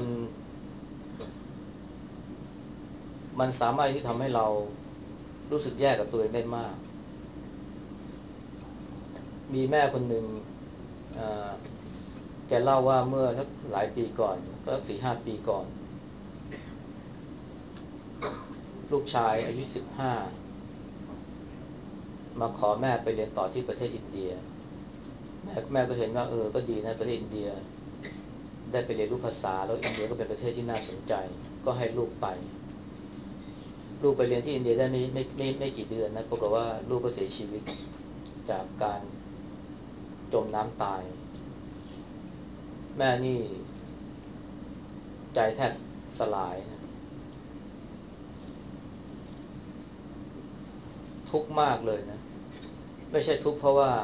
Speaker 1: มันสามารถที่ทำให้เรารู้สึกแย่กับตัวเองได้มากมีแม่คนหนึ่งเอ่อแกเล่าว่าเมื่อสักหลายปีก่อนก็4-5 ปีก่อนลูกชายอายุ15มาขอแม่ไปเรียนต่อที่ประเทศอินเดียแม่ก็เห็นว่าก็ดีนะประเทศอินเดียได้ไปเรียนรู้ภาษาแล้วอินเดียก็เป็นประเทศที่น่าสนใจก็ให้ลูกไปเรียนที่อินเดียได้ไม่กี่เดือนนะปรากฏว่าลูกก็เสียชีวิตจากการจมน้ำตายแม่นี่ใจแทบสลายนะทุกข์มากเลยนะไม่ใช่ทุกข์เพราะว่า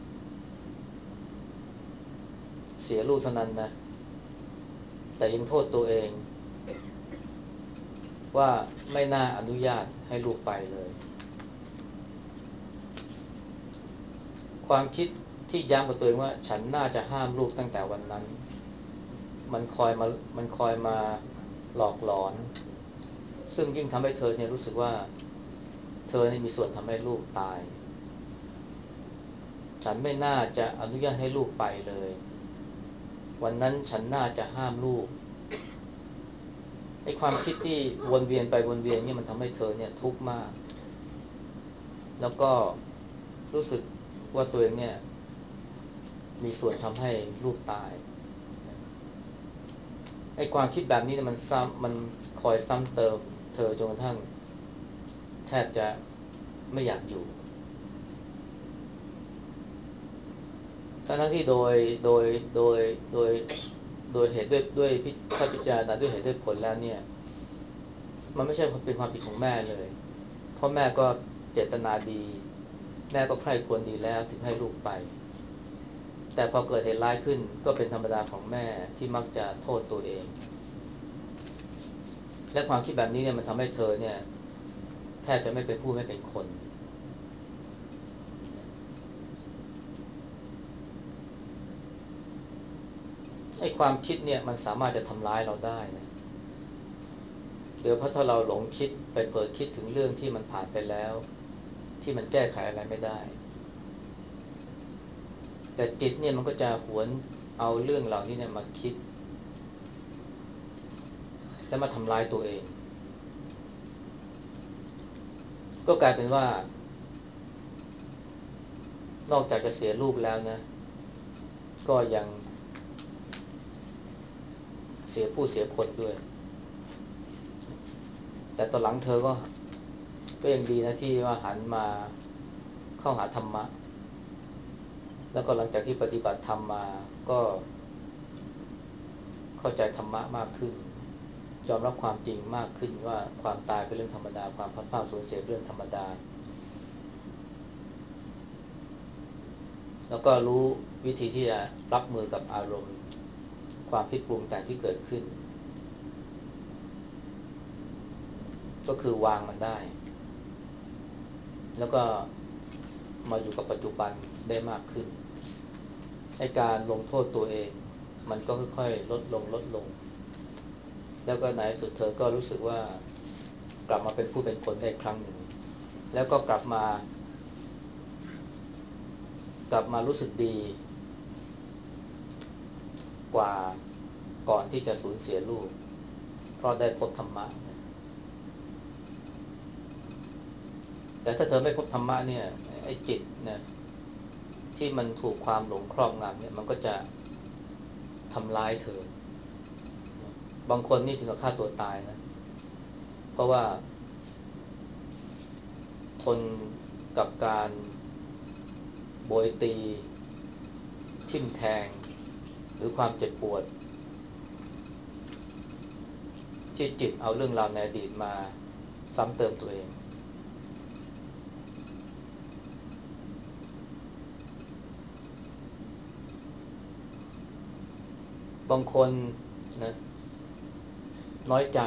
Speaker 1: เสียลูกเท่านั้นนะแต่ยังโทษตัวเองว่าไม่น่าอนุญาตให้ลูกไปเลยความคิดที่ย้ำกับตัวเองว่าฉันน่าจะห้ามลูกตั้งแต่วันนั้นมันคอยมามันคอยมาหลอกหลอนซึ่งยิ่งทำให้เธอเนี่ยรู้สึกว่าเธอนี่มีส่วนทำให้ลูกตายฉันไม่น่าจะอนุญาตให้ลูกไปเลยวันนั้นฉันน่าจะห้ามลูกไอ้ความคิดที่วนเวียนไปวนเวียนเนี่ยมันทำให้เธอเนี่ยทุกข์มากแล้วก็รู้สึกว่าตัวเองเนี่ยมีส่วนทำให้ลูกตายไอ้ความคิดแบบนี้เนี่ยมันคอยซ้ำเติมเธอจนกระทั่งแทบจะไม่อยากอยู่ทั้งที่โดยโดยโดยโดยเหตุด้วยถ้าพิจารณาด้วยเหตุด้วยผลแล้วเนี่ยมันไม่ใช่เป็นความผิดของแม่เลยเพราะแม่ก็เจตนาดีแม่ก็ใคร่ควรดีแล้วถึงให้ลูกไปแต่พอเกิดเหตุร้ายขึ้นก็เป็นธรรมดาของแม่ที่มักจะโทษตัวเองและความคิดแบบนี้เนี่ยมันทำให้เธอเนี่ยแทบจะไม่เป็นผู้ไม่เป็นคนไอ้ความคิดเนี่ยมันสามารถจะทำร้ายเราได้นะเดี๋ยวเพราะถ้าเราหลงคิดไปเผลอคิดถึงเรื่องที่มันผ่านไปแล้วที่มันแก้ไขอะไรไม่ได้แต่จิตเนี่ยมันก็จะหวนเอาเรื่องเหล่านี้เนี่ยมาคิดและมาทำร้ายตัวเองก็กลายเป็นว่านอกจากจะเสียลูกแล้วนะก็ยังเสียผู้เสียคนด้วยแต่ตอนหลังเธอก็ยังดีนะที่ว่าหันมาเข้าหาธรรมะแล้วก็หลังจากที่ปฏิบัติธรรมมาก็เข้าใจธรรมะมากขึ้นยอมรับความจริงมากขึ้นว่าความตายเป็นเรื่องธรรมดาความพัดพรากสูญเสียเป็นเรื่องธรรมดาแล้วก็รู้วิธีที่จะรับมือกับอารมณ์ความคิดปรุงแต่งที่เกิดขึ้นก็คือวางมันได้แล้วก็มาอยู่กับปัจจุบันได้มากขึ้นให้การลงโทษตัวเองมันก็ค่อยๆลดลงแล้วก็ในที่สุดเธอก็รู้สึกว่ากลับมาเป็นผู้เป็นคนได้ครั้งหนึ่งแล้วก็กลับมารู้สึกดีกว่าก่อนที่จะสูญเสียลูกเพราะได้พบธรรมะแต่ถ้าเธอไม่พบธรรมะเนี่ยไอ้จิตเนี่ยที่มันถูกความหลงครอบงำเนี่ยมันก็จะทำร้ายเธอบางคนนี่ถึงกับฆ่าตัวตายนะเพราะว่าทนกับการโบยตีทิ่มแทงหรือความเจ็บปวดที่จิตเอาเรื่องราวในอดีตมาซ้ำเติมตัวเองบางคนนะน้อยใจ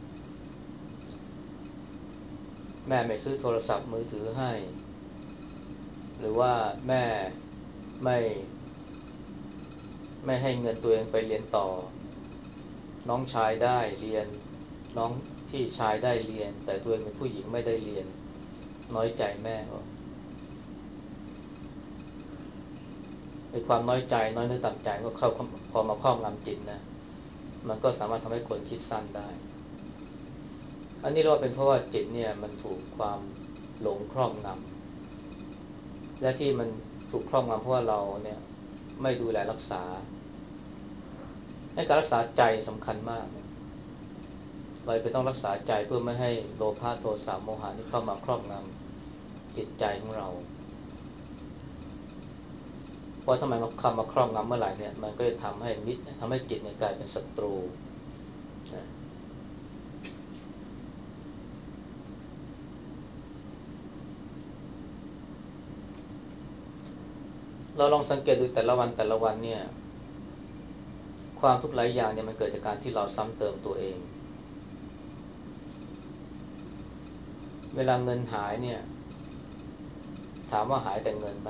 Speaker 1: แม่ไม่ซื้อโทรศัพท์มือถือให้หรือว่าแม่ไม่ไม่ให้เงินตัวเองไปเรียนต่อน้องชายได้เรียนน้องพี่ชายได้เรียนแต่ตัวเองเป็นผู้หญิงไม่ได้เรียนน้อยใจแม่ก็ไอ้ความน้อยใจน้อยเนื้อต่ำใจก็เข้าพอมาครอบงำจิตนะมันก็สามารถทำให้คนคิดสั้นได้อันนี้เราเป็นเพราะว่าจิตเนี่ยมันถูกความหลงครอบงำและที่มันถูกครอบงำเพราะว่าเราเนี่ยไม่ดูแลรักษาให้การรักษาใจสำคัญมากเราไปต้องรักษาใจเพื่อไม่ให้โลภะโทสะโมหะนี่เข้ามาครอบงำจิตใจของเราเพราะทำไมมันเข้ามาครอบงำเมื่อไหร่เนี่ยมันก็จะทำให้มิตรทำให้จิตเนี่ยกลายเป็นศัตรูนะเราลองสังเกตดูแต่ละวันเนี่ยความทุกข์หลายอย่างเนี่ยมันเกิดจากการที่เราซ้ำเติมตัวเองเวลาเงินหายเนี่ยถามว่าหายแต่เงินไหม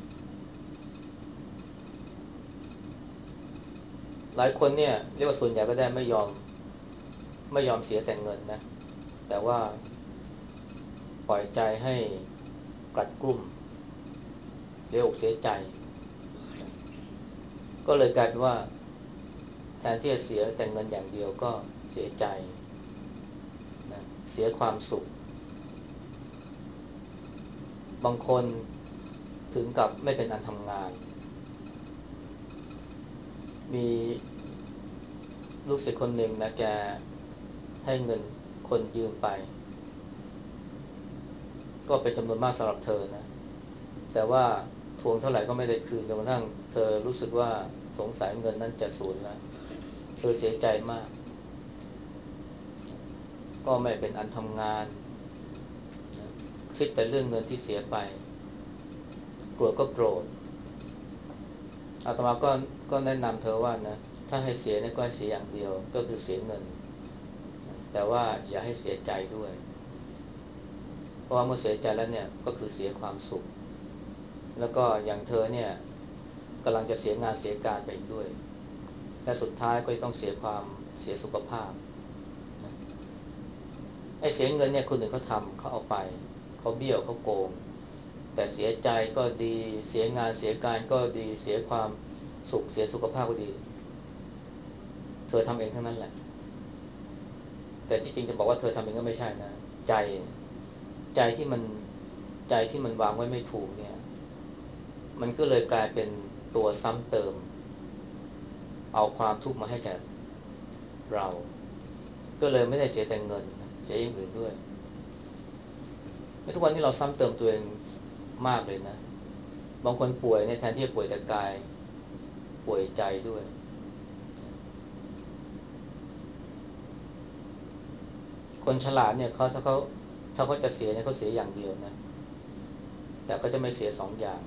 Speaker 1: หลายคนเนี่ยเรียกว่าส่วนใหญ่ก็ได้ไม่ยอมเสียแต่เงินนะแต่ว่าปล่อยใจให้กลัดกลุ้มเสียอกเสียใจก็เลยกลายเป็นว่าแทนที่จะเสียแต่เงินอย่างเดียวก็เสียใจนะเสียความสุขบางคนถึงกับไม่เป็นอันทำงานมีลูกศิษย์คนหนึ่งนะแกให้เงินคนยืมไปก็เป็นจำนวนมากสำหรับเธอนะแต่ว่าทวงเท่าไหร่ก็ไม่ได้คืนจนกระทั่งเธอรู้สึกว่าสงสัยเงินนั้นจะสูญแล้วเธอเสียใจมากก็ไม่เป็นอันทำงานนะคิดแต่เรื่องเงินที่เสียไปโกรธก็โกรธอาตมาก็แนะนำเธอว่านะถ้าให้เสียเนี่ยก็ให้เสียอย่างเดียวก็คือเสียเงินแต่ว่าอย่าให้เสียใจด้วยเพราะว่าเมื่อเสียใจแล้วเนี่ยก็คือเสียความสุขแล้วก็อย่างเธอเนี่ยกำลังจะเสียงานเสียการไปอีกด้วยและสุดท้ายก็ต้องเสียสุขภาพนะไอ้เสียเงินเนี่ยคนอื่นเขาทำเขาเอาไปเขาเบี้ยวเขาโกงแต่เสียใจก็ดีเสียงานเสียการก็ดีเสียความสุขเสียสุขภาพก็ดีเธอทำเองทั้งนั้นแหละแต่ที่จริงจะบอกว่าเธอทำเองก็ไม่ใช่นะใจใจที่มันใจที่มันวางไว้ไม่ถูกเนี่ยมันก็เลยกลายเป็นตัวซ้ำเติมเอาความทุกข์มาให้แก่เราก็เลยไม่ได้เสียแต่เงินเสียอย่างอื่นด้วยทุกวันนี้เราซ้ำเติมตัวเองมากเลยนะบางคนป่วยเนี่ยแทนที่จะป่วยแต่กายป่วยใจด้วยคนฉลาดเนี่ยถ้าเขาจะเสียเนี่ยเขาเสียอย่างเดียวนะแต่เขาจะไม่เสียสองอย่าง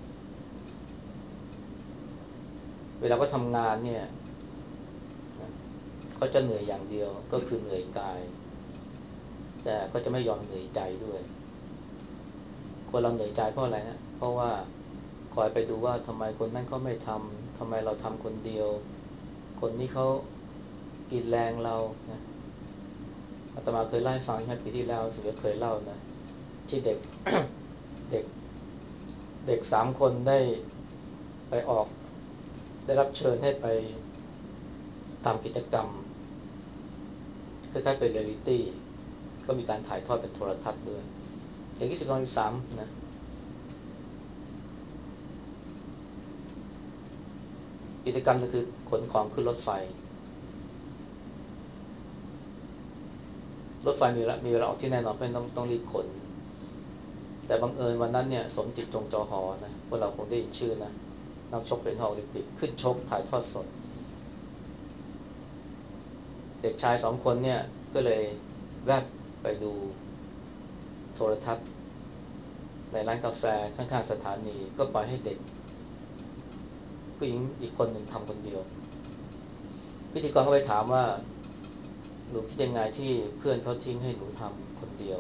Speaker 1: เวลาเขาทำงานเนี่ยเขาจะเหนื่อยอย่างเดียวก็คือเหนื่อยกายแต่เขาจะไม่ยอมเหนื่อยใจด้วยคนเราเหนื่อยใจเพราะอะไรนะเพราะว่าคอยไปดูว่าทำไมคนนั้นเขาไม่ทำไมเราทำคนเดียวคนนี้เขากินแรงเรานะอาตมาเคยเล่าให้ฟังใช่ไหมปีที่แล้วสิงก็เคยเล่านะที่เด็ก เด็กเด็ก3 คนไปออกได้รับเชิญให้ไปทำกิจกรรมคล้ายๆเป็นเรียลลิตี้ก็มีการถ่ายทอดเป็นโทรทัศน์ด้วยเด็ก22 23นะกิจกรรมนึงคือขนของขึ้นรถไฟมีเวลาออกที่แน่นอนเพราะต้องรีบขนแต่บังเอิญวันนั้นเนี่ยสมจิตจงจอหอนะพวกเราคงได้ยินชื่อนะนักชกเหรียญทองโอลิมปิกขึ้นชกถ่ายทอดสดเด็กชาย2 คนเนี่ยก็เลยแวบไปดูโทรทัศน์ในร้านกาแฟข้างๆสถานีก็ปล่อยให้เด็กผู้หญิงอีกคนหนึ่งทำคนเดียวพิธีกรก็ไปถามว่าหนูคิดยังไงที่เพื่อนเขาทิ้งให้หนูทำคนเดียว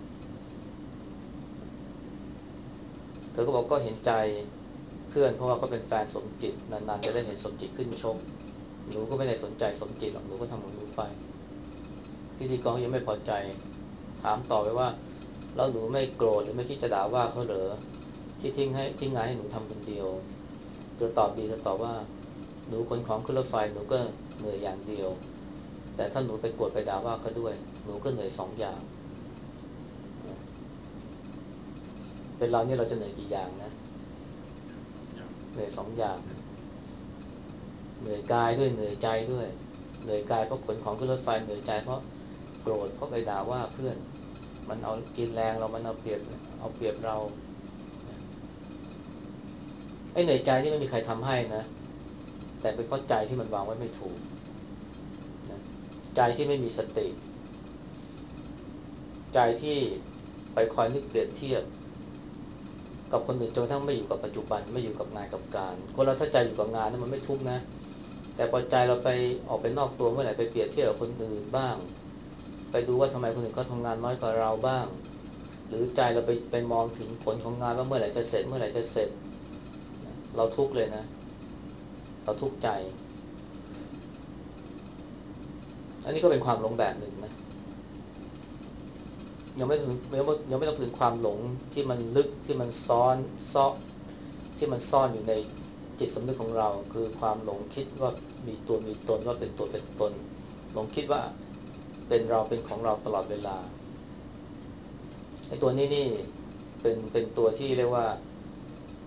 Speaker 1: เธอก็บอกก็เห็นใจเพื่อนเพราะว่าเขาเป็นแฟนสมจิตนานๆจะได้เห็นสมจิตขึ้นชกหนูก็ไม่ได้สนใจสมจิตหรอกหนูก็ทำของหนูไปพิธีกรยังไม่พอใจถามต่อไปว่าแล้วหนูไม่โกรธหรือไม่คิดจะด่าว่าเขาเหรอที่ทิ้งงานให้หนูทำคนเดียวเธอตอบดีเธอตอบว่าหนูขนของขึ้นรถไฟหนูก็เหนื่อยอย่างเดียวแต่ถ้าหนูไปโกรธไปด่าว่าเขาด้วยหนูก็เหนื่อย2 อย่างเป็นเราเนี่ยเราจะเหนื่อยกี่อย่างนะเหนื่อย2 อย่างเหนื่อยกายด้วยเหนื่อยใจด้วยเหนื่อยกายเพราะขนของขึ้นรถไฟเหนื่อยใจเพราะโกรธเพราะไปด่าว่าเพื่อนมันเอากินแรงเรามันเอาเปรียบเราไอ้เหนื่อยใจที่ไม่มีใครทำให้นะแต่เป็นเพราะใจที่มันวางไว้ไม่ถูกนะใจที่ไม่มีสติใจที่ไปคอยนึกเปรียบเทียบกับคนอื่นจนกระทั่งไม่อยู่กับปัจจุบันไม่อยู่กับงานกับการคนเราถ้าใจอยู่กับงานนั้นมันไม่ทุกข์นะแต่พอใจเราไปออกไปนอกตัวเมื่อไหร่ไปเปรียบเทียบกับคนอื่นบ้างไปดูว่าทำไมคนอื่นเขาทำงานน้อยกว่าเราบ้างหรือใจเราไปมองถึงผลของงานว่าเมื่อไหร่จะเสร็จเมื่อไหร่จะเสร็จเราทุกข์เลยนะเราทุกข์ใจอันนี้ก็เป็นความหลงแบบหนึ่งนะยังไม่ต้องถึงความหลงที่มันลึกที่มันซ้อนซ่อที่มันซ่อนอยู่ในจิตสำนึกของเราคือความหลงคิดว่ามีตัวมีตนว่าเป็นตัวเป็นตนหลงคิดว่าเป็นเราเป็นของเราตลอดเวลาไอ้ตัวนี้นี่เป็นตัวที่เรียกว่า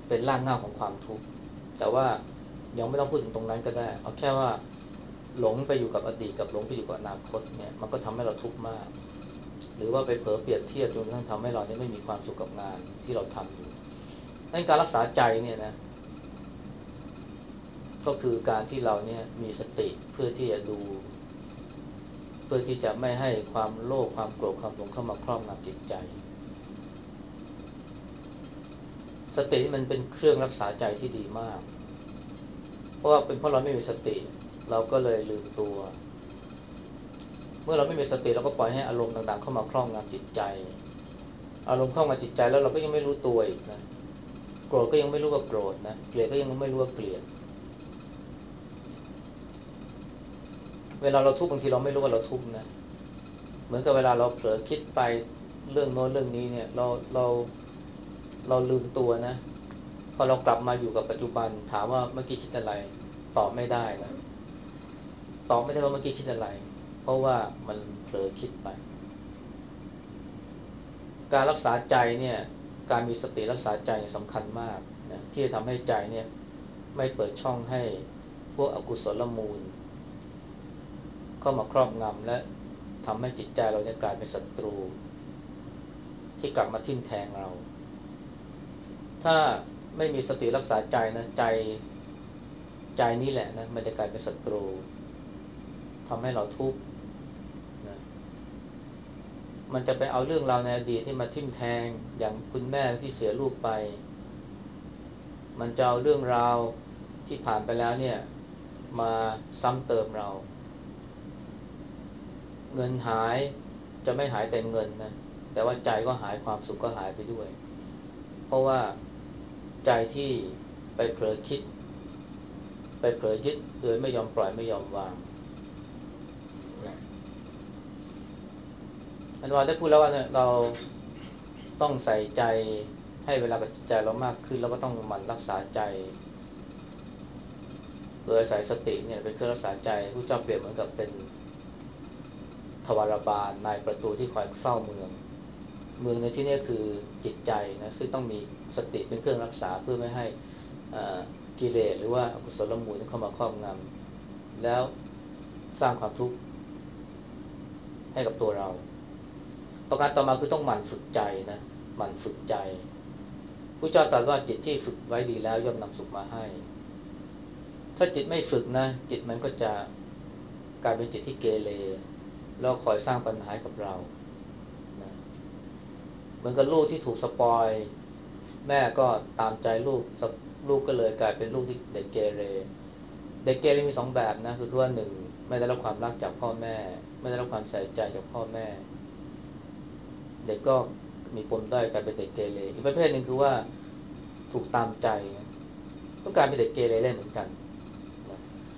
Speaker 1: เป็นรากเหง้าของความทุกข์แต่ว่ายังไม่ต้องพูดถึงตรงนั้นก็ได้เอาแค่ว่าหลงไปอยู่กับอดีตกับหลงไปอยู่กับอนาคตเนี่ยมันก็ทำให้เราทุกข์มากหรือว่าไปเผลอเปรียบเทียบจนกระทั่งทำให้เราเนี่ยไม่มีความสุขกับงานที่เราทำอยู่นั่นการรักษาใจเนี่ยนะก็คือการที่เราเนี่ยมีสติเพื่อที่จะดูเพื่อที่จะไม่ให้ความโลภความโกรธความหลงเข้ามาครอบงำจิตใจสติมันเป็นเครื่องรักษาใจที่ดีมากเพราะว่าเป็นเพราะเราไม่มีสติเราก็เลยลืมตัวเมื่อเราไม่มีสติเราก็ปล่อยให้อารมณ์ต่างๆเข้ามาครอบงำจิตใจอารมณ์ครอบงำจิตใจแล้วเราก็ยังไม่รู้ตัวอีกนะโกรธก็ยังไม่รู้ว่าโกรธนะเกลียดก็ยังไม่รู้ว่าเกลียดเวลาเราทุกข์บางทีเราไม่รู้ว่าเราทุกข์นะเหมือนกับเวลาเราเผลอคิดไปเรื่องโน้นเรื่องนี้เนี่ยเราลืมตัวนะพอเรากลับมาอยู่กับปัจจุบันถามว่าเมื่อกี้คิดอะไรตอบไม่ได้นะตอบไม่ได้ว่าเมื่อกี้คิดอะไรเพราะว่ามันเผลอคิดไปการรักษาใจเนี่ยการมีสติรักษาใจสำคัญมากนะที่จะทำให้ใจเนี่ยไม่เปิดช่องให้พวกอกุศลมูลเข้ามาครอบงำและทำให้จิตใจเราเนี่ยกลายเป็นศัตรูที่กลับมาทิ่มแทงเราถ้าไม่มีสติรักษาใจนะใจนี้แหละนะมันจะกลายเป็นศัตรูทำให้เราทุกข์นะมันจะไปเอาเรื่องราวในอดีตที่มาทิ่มแทงอย่างคุณแม่ที่เสียลูกไปมันจะเอาเรื่องราวที่ผ่านไปแล้วเนี่ยมาซ้ำเติมเราเงินหายจะไม่หายแต่เงินนะแต่ว่าใจก็หายความสุขก็หายไปด้วยเพราะว่าใจที่ไปเผลอคิดไปเผลอยึดโดยไม่ยอมปล่อยไม่ยอมวางนะอันว่าได้พูดแล้วว่าเนี่ยเราต้องใส่ใจให้เวลากับจิตใจเรามากขึ้นแล้วก็ต้องหมั่นรักษาใจโดยอาศัยสติเนี่ยเป็นเครื่องรักษาใจผู้เจ้าเปรียบเหมือนกับเป็นทวารบาลนายประตูที่คอยเฝ้าเมืองในที่นี้คือจิตใจนะซึ่งต้องมีสติเป็นเครื่องรักษาเพื่อไม่ให้กิเลสหรือว่าอกุศลมูลเข้ามาครอบงำแล้วสร้างความทุกข์ให้กับตัวเราประการต่อมาคือต้องหมั่นฝึกใจนะหมั่นฝึกใจผู้เจ้าตรัสว่าจิตที่ฝึกไว้ดีแล้วย่อมนำสุขมาให้ถ้าจิตไม่ฝึกนะจิตมันก็จะกลายเป็นจิตที่เกเรแล้วคอยสร้างปัญหาให้กับเรานะเหมือนกับลูกที่ถูกสปอยแม่ก็ตามใจลูกก็เลยกลายเป็นลูกที่เด็กเกเรเด็กเกเรมีสองแบบนะคือว่าหนึ่งไม่ได้รับความรักจากพ่อแม่ไม่ได้รับความใส่ใจจากพ่อแม่เด็กก็มีปมด้อยกลายเป็นเด็กเกเรอีกประเภทหนึ่งคือว่าถูกตามใจนะก็กลายเป็นเด็กเกเรได้เหมือนกันนะ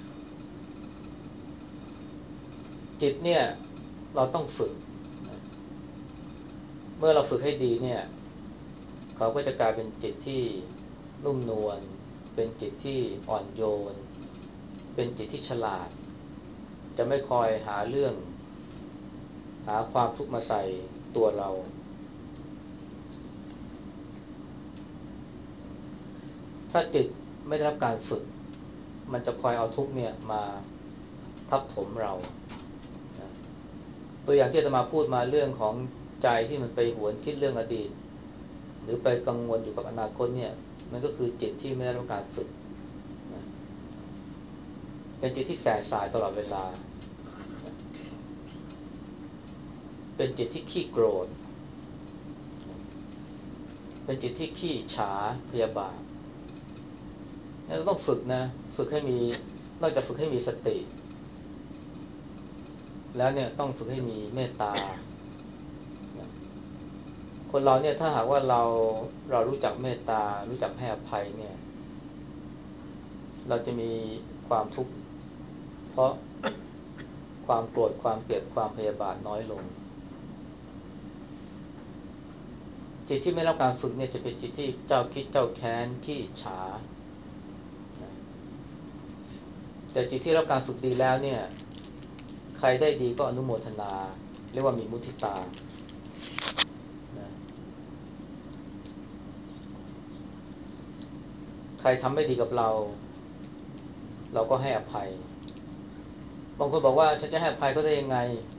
Speaker 1: จิตเนี่ยเราต้องฝึกนะเมื่อเราฝึกให้ดีเนี่ยเขาก็จะกลายเป็นจิตที่นุ่มนวลเป็นจิตที่อ่อนโยนเป็นจิตที่ฉลาดจะไม่คอยหาเรื่องหาความทุกข์มาใส่ตัวเราถ้าจิตไม่ได้รับการฝึกมันจะคอยเอาทุกข์เนี่ยมาทับถมเรานะตัวอย่างที่อาตมาพูดมาเรื่องของใจที่มันไปหวนคิดเรื่องอดีตหรือไปกังวลอยู่กับอนาคตเนี่ยมันก็คือจิตที่ไม่ได้รับการฝึกนะเป็นจิตที่แสบสายตลอดเวลานะเป็นจิตที่ขี้โกรธเป็นจิตที่ขี้ฉาพยาบาทเราต้องฝึกนะฝึกให้มีนอกจากฝึกให้มีสติแล้วเนี่ยต้องฝึกให้มีเมตตาคนเราเนี่ยถ้าหากว่าเรารู้จักเมตตารู้จักให้อภัยเนี่ยเราจะมีความทุกข์เพราะความโกรธความเกลียดความพยาบาทน้อยลงจิตที่ไม่รับการฝึกเนี่ยจะเป็นจิตที่เจ้าคิดเจ้าแค้นขี้ฉาแต่จิตที่รับการฝึกดีแล้วเนี่ยใครได้ดีก็อนุโมทนาเรียกว่ามีมุทิตานะรทำไม่ดีกับเราเราก็ให้อภัยบางคนบอกว่าฉันจะให้อภัยเขาได้ยังไง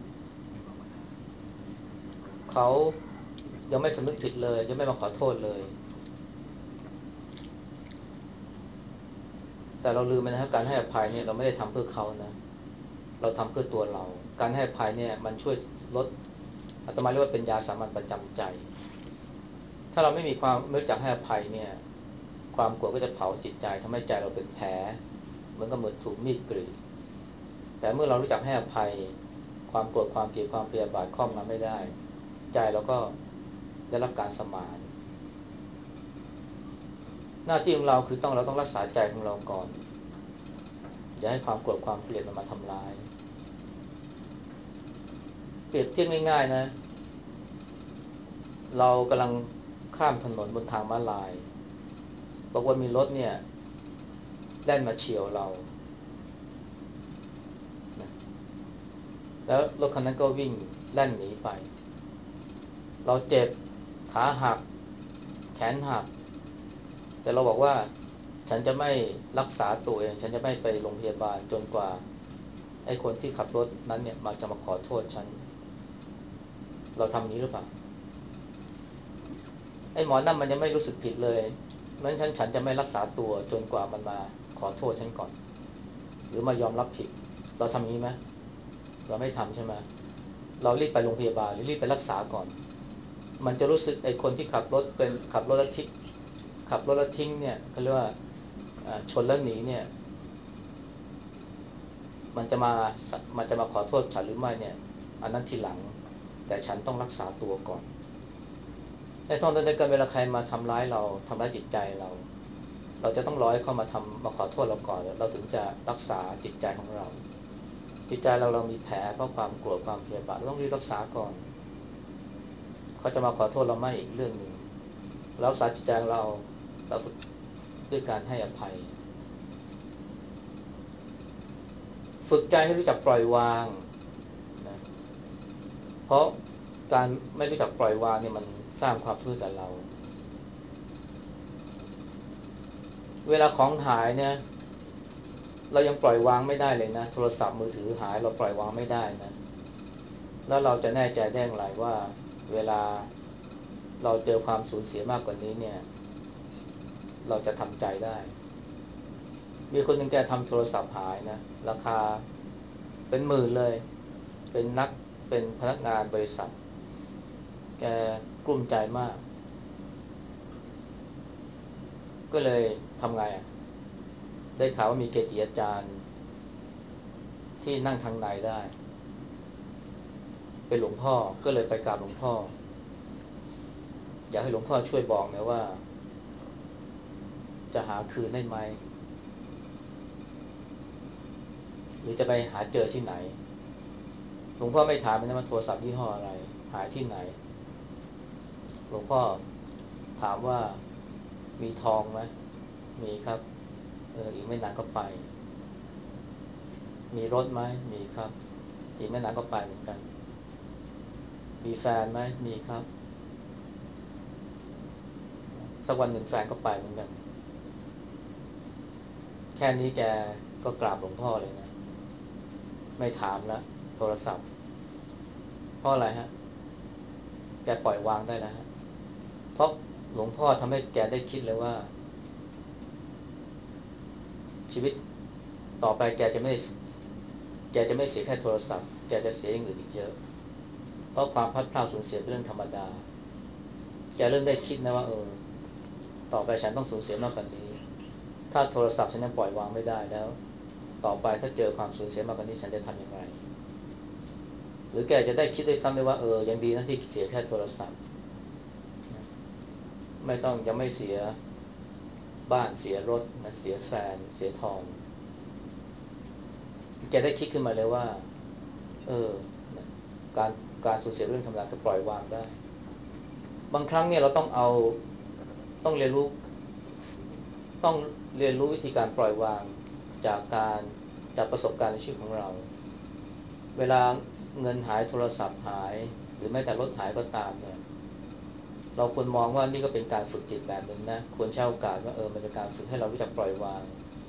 Speaker 1: เขายังไม่สำนึกผิดเลยยังไม่มาขอโทษเลยแต่เราลืมไปนะครับการให้อภัยเนี่ยเราไม่ได้ทำเพื่อเขานะเราทำเพื่อตัวเราการให้อภัยเนี่ยมันช่วยลดอาตมาเรียกว่าเป็นยาสามัญประจำใจถ้าเราไม่รู้จักให้อภัยเนี่ยความโกรธก็จะเผาจิตใจทำให้ใจเราเป็นแผลเหมือนกับมือถูกมีดกรีดแต่เมื่อเรารู้จักให้อภัยความโกรธความเกลียดความพยาบาทครอบงำไม่ได้ใจเราก็ได้รับการสมานหน้าที่ของเราคือเราต้องรักษาใจของเราก่อนอย่าให้ความโกรธความเกลียดมันมาทำร้ายเปรียบเทียบง่ายๆนะเรากำลังข้ามถนนบนทางม้าลายบอกว่ามีรถเนี่ยแล่นมาเฉี่ยวเรานะแล้วรถคันนั้นก็วิ่งแล่นหนีไปเราเจ็บขาหักแขนหักแต่เราบอกว่าฉันจะไม่รักษาตัวเองฉันจะไม่ไปโรงพยาบาลจนกว่าไอ้คนที่ขับรถนั้นเนี่ยมาจะมาขอโทษฉันเราทำนี้หรือเปล่าไอ้หมอนั่นมันยังไม่รู้สึกผิดเลยเพราะฉะนั้นฉันจะไม่รักษาตัวจนกว่ามันมาขอโทษฉันก่อนหรือมายอมรับผิดเราทำนี้ไหมเราไม่ทำใช่ไหมเรารีบไปโรงพยาบาลหรือรีบไปรักษาก่อนมันจะรู้สึกไอ้คนที่ขับรถแล้วทิ้งเนี่ยเขาเรียกว่าชนแล้วหนีเนี่ยมันจะมามันจะมาขอโทษฉันหรือไม่เนี่ยอันนั้นทีหลังแต่ฉันต้องรักษาตัวก่อนในตอนนั้นกันเวลาใครมาทำร้ายเราทำร้ายจิตใจเราจะต้องรอให้เขามาขอโทษเราก่อนเราถึงจะรักษาจิตใจของเราจิตใจเรามีแผลเพราะความโกรธความพยาบาทเราต้องรีบรักษาก่อนเขาจะมาขอโทษเราไม่อีกเรื่องหนึ่งเรารักษาจิตใจเราฝึกด้วยการให้อภัยฝึกใจให้รู้จักปล่อยวางนะเพราะการไม่รู้จักปล่อยวางเนี่ยมันสร้างความทุกข์กับเราเวลาของหายเนี่ยเรายังปล่อยวางไม่ได้เลยนะโทรศัพท์มือถือหายเราปล่อยวางไม่ได้นะแล้วเราจะแน่ใจได้อย่างไรว่าเวลาเราเจอความสูญเสียมากกว่านี้เนี่ยเราจะทำใจได้มีคนหนึ่งแกทำโทรศัพท์หายนะราคาเป็นหมื่นเลยเป็นพนักงานบริษัทแกกลุ้มใจมากก็เลยทำไงอ่ะได้ข่าวว่ามีเกจิอาจารย์ที่นั่งทางในได้เป็นหลวงพ่อก็เลยไปกราบหลวงพ่ออยากให้หลวงพ่อช่วยบอกหน่อยว่าจะหาคืนได้ไหมหรือจะไปหาเจอที่ไหนหลวงพ่อไม่ถามนะว่าโทรศัพท์ยี่ห้ออะไรหายที่ไหนหลวงพ่อถามว่ามีทองไหมมีครับอีกไม่นานก็ไปมีรถไหมมีครับอีกไม่นานก็ไปเหมือนกันมีแฟนไหมมีครับสักวันหนึ่งแฟนก็ไปเหมือนกันแค่นี้แกก็กราบหลวงพ่อเลยนะไม่ถามแล้วโทรศัพท์เพราะอะไรฮะแกปล่อยวางได้แล้วฮะเพราะหลวงพ่อทำให้แกได้คิดเลยว่าชีวิตต่อไปแกจะไม่เสียแค่โทรศัพท์แกจะเสียอย่างอื่นอีกเยอะเพราะความพลัดพรากสูญเสียเป็นเรื่องธรรมดาแกเริ่มได้คิดนะว่าต่อไปฉันต้องสูญเสียมากกว่านี้ถ้าโทรศัพท์ฉันยังปล่อยวางไม่ได้แล้วต่อไปถ้าเจอความสูญเสียมากกว่านี้ฉันจะทำอย่างไรหรือแกจะได้คิดได้ซ้ำเลยว่ายังดีนะที่เสียแค่โทรศัพท์ไม่ต้องยังไม่เสียบ้านเสียรถนะเสียแฟนเสียทองแกได้คิดขึ้นมาเลยว่าเออการการสูญเสียเรื่องธรรมดาจะปล่อยวางได้บางครั้งเนี่ยเราต้องเรียนรู้ต้องเรียนรู้วิธีการปล่อยวางจากการจากประสบการณ์ในชีวิตของเราเวลาเงินหายโทรศัพท์หายหรือแม้แต่รถหายก็ตามเนี่ยเราควรมองว่านี่ก็เป็นการฝึกจิตแบบหนึ่งนะควรใช้โอกาสว่ามันเป็นการฝึกให้เรารู้จักปล่อยวาง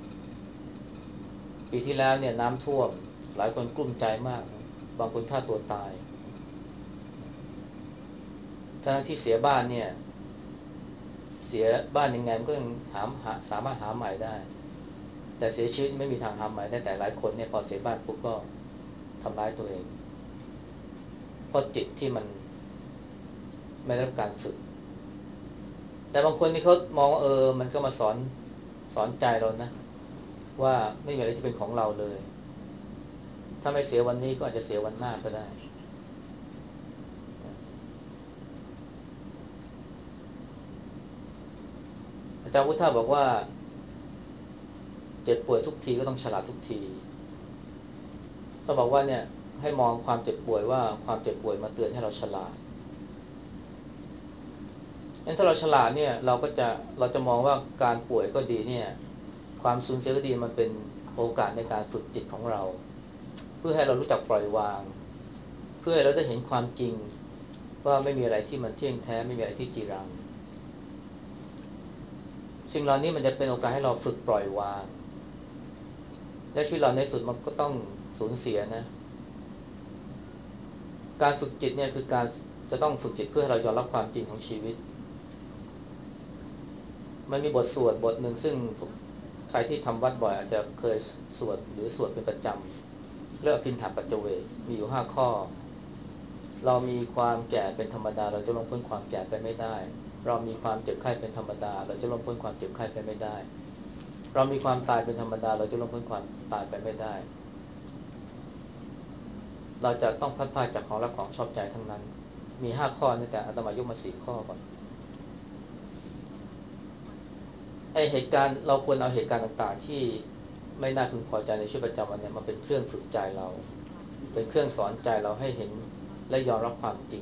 Speaker 1: ปีที่แล้วเนี่ยน้ำท่วมหลายคนกลุ้มใจมากนะบางคนฆ่าตัวตายทั้งที่เสียบ้านเนี่ยเสียบ้านยังไงมันก็ยังสามารถหาใหม่ได้แต่เสียชีวิตไม่มีทางหาใหม่ได้แต่หลายคนเนี่ยพอเสียบ้านปุ๊บก็ทำร้ายตัวเองเพราะจิตที่มันไม่ได้รับการฝึกแต่บางคนนี่เขามองว่ามันก็มาสอนใจเรานะว่าไม่มีอะไรที่เป็นของเราเลยถ้าไม่เสียวันนี้ก็อาจจะเสียวันหน้าก็ได้อาจารย์วุฒาบอกว่าเจ็บป่วยทุกทีก็ต้องฉลาดทุกทีเขาบอกว่าเนี่ยให้มองความเจ็บป่วยว่าความเจ็บป่วยมาเตือนให้เราฉลาดงั้นถ้าเราฉลาดเนี่ยเราจะมองว่าการป่วยก็ดีเนี่ยความสูญเสียก็ดีมันเป็นโอกาสในการฝึกจิตของเราเพื่อให้เรารู้จักปล่อยวางเพื่อให้เราได้เห็นความจริงว่าไม่มีอะไรที่มันเที่ยงแท้ไม่มีอะไรที่จีรังสิ่งเหล่านี้มันจะเป็นโอกาสให้เราฝึกปล่อยวางและชีวิตเราในสุดมันก็ต้องสูญเสียนะการฝึกจิตเนี่ยคือการจะต้องฝึกจิตเพื่อให้เรายอมรับความจริงของชีวิตมันมีบทสวดบทหนึ่งซึ่งใครที่ทำวัดบ่อยอาจจะเคยสวดหรือสวดเป็นประจำเรียกอภินถาปัจจเวกมีอยู่5 ข้อเรามีความแก่เป็นธรรมดาเราจะล่วงพ้นความแก่ไปไม่ได้เรามีความเจ็บไข้เป็นธรรมดาเราจะล่วงพ้นความเจ็บไข้ไปไม่ได้เรามีความตายเป็นธรรมดาเราจะล่วงพ้นความตายไปไม่ได้เราจะต้องพลัดพรากจากของรักของชอบใจทั้งนั้นมี5 ข้อนี่แต่อาตมายกมา4 ข้อก่อนไอเหตุการณ์เราควรเอาเหตุการณ์ต่างๆที่ไม่น่าพึงพอใจในชีวิตประจำวันเนี่ยมาเป็นเครื่องฝึกใจเราเป็นเครื่องสอนใจเราให้เห็นและยอมรับความจริง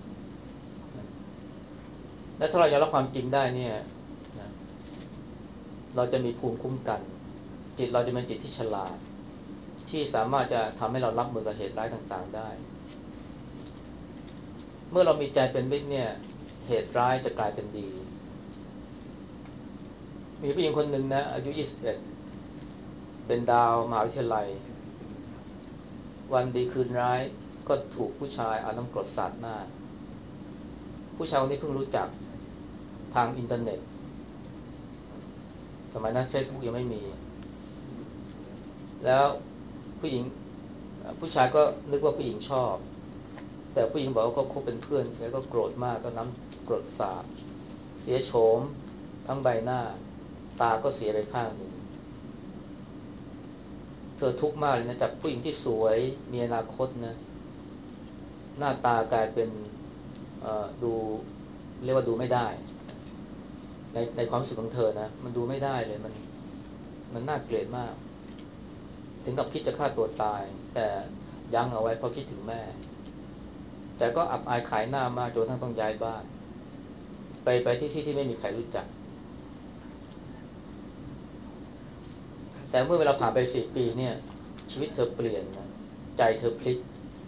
Speaker 1: และถ้าเรายอมรับความจริงได้เนี่ยนะเราจะมีภูมิคุ้มกันจิตเราจะเป็นจิตที่ฉลาดที่สามารถจะทำให้เรารับมือกับเหตุร้ายต่างๆได้เมื่อเรามีใจเป็นมิตรเนี่ยเหตุร้ายจะกลายเป็นดีมีผู้หญิงคนหนึ่งนะอายุ21เป็นดาวมหาวิทยาลัยวันดีคืนร้ายก็ถูกผู้ชายเอาน้ำกรดสาดหน้าผู้ชายคนนี้เพิ่งรู้จักทางอินเทอร์เน็ตสมัยนั้น Facebook ยังไม่มีแล้วผู้หญิงผู้ชายก็นึกว่าผู้หญิงชอบแต่ผู้หญิงบอกว่าก็คบเป็นเพื่อนแกก็โกรธมากก็น้ำกรดสาดเสียโฉมทั้งใบหน้าตาก็เสียไปข้างหนึ่งเธอทุกข์มากเลยนะจากผู้หญิงที่สวยมีอนาคตนะหน้าตากลายเป็นดูเรียกว่าดูไม่ได้ในความรู้สึกของเธอนะมันดูไม่ได้เลยมันน่าเกลียดมากถึงกับคิดจะฆ่าตัวตายแต่ยั้งเอาไว้เพราะคิดถึงแม่แต่ก็อับอายขายหน้ามากจนทั้งต้องย้ายบ้านไปที่ไม่มีใครรู้จักแต่เมื่อเวลาผ่านไป4 ปีเนี่ยชีวิตเธอเปลี่ยนนะใจเธอพลิก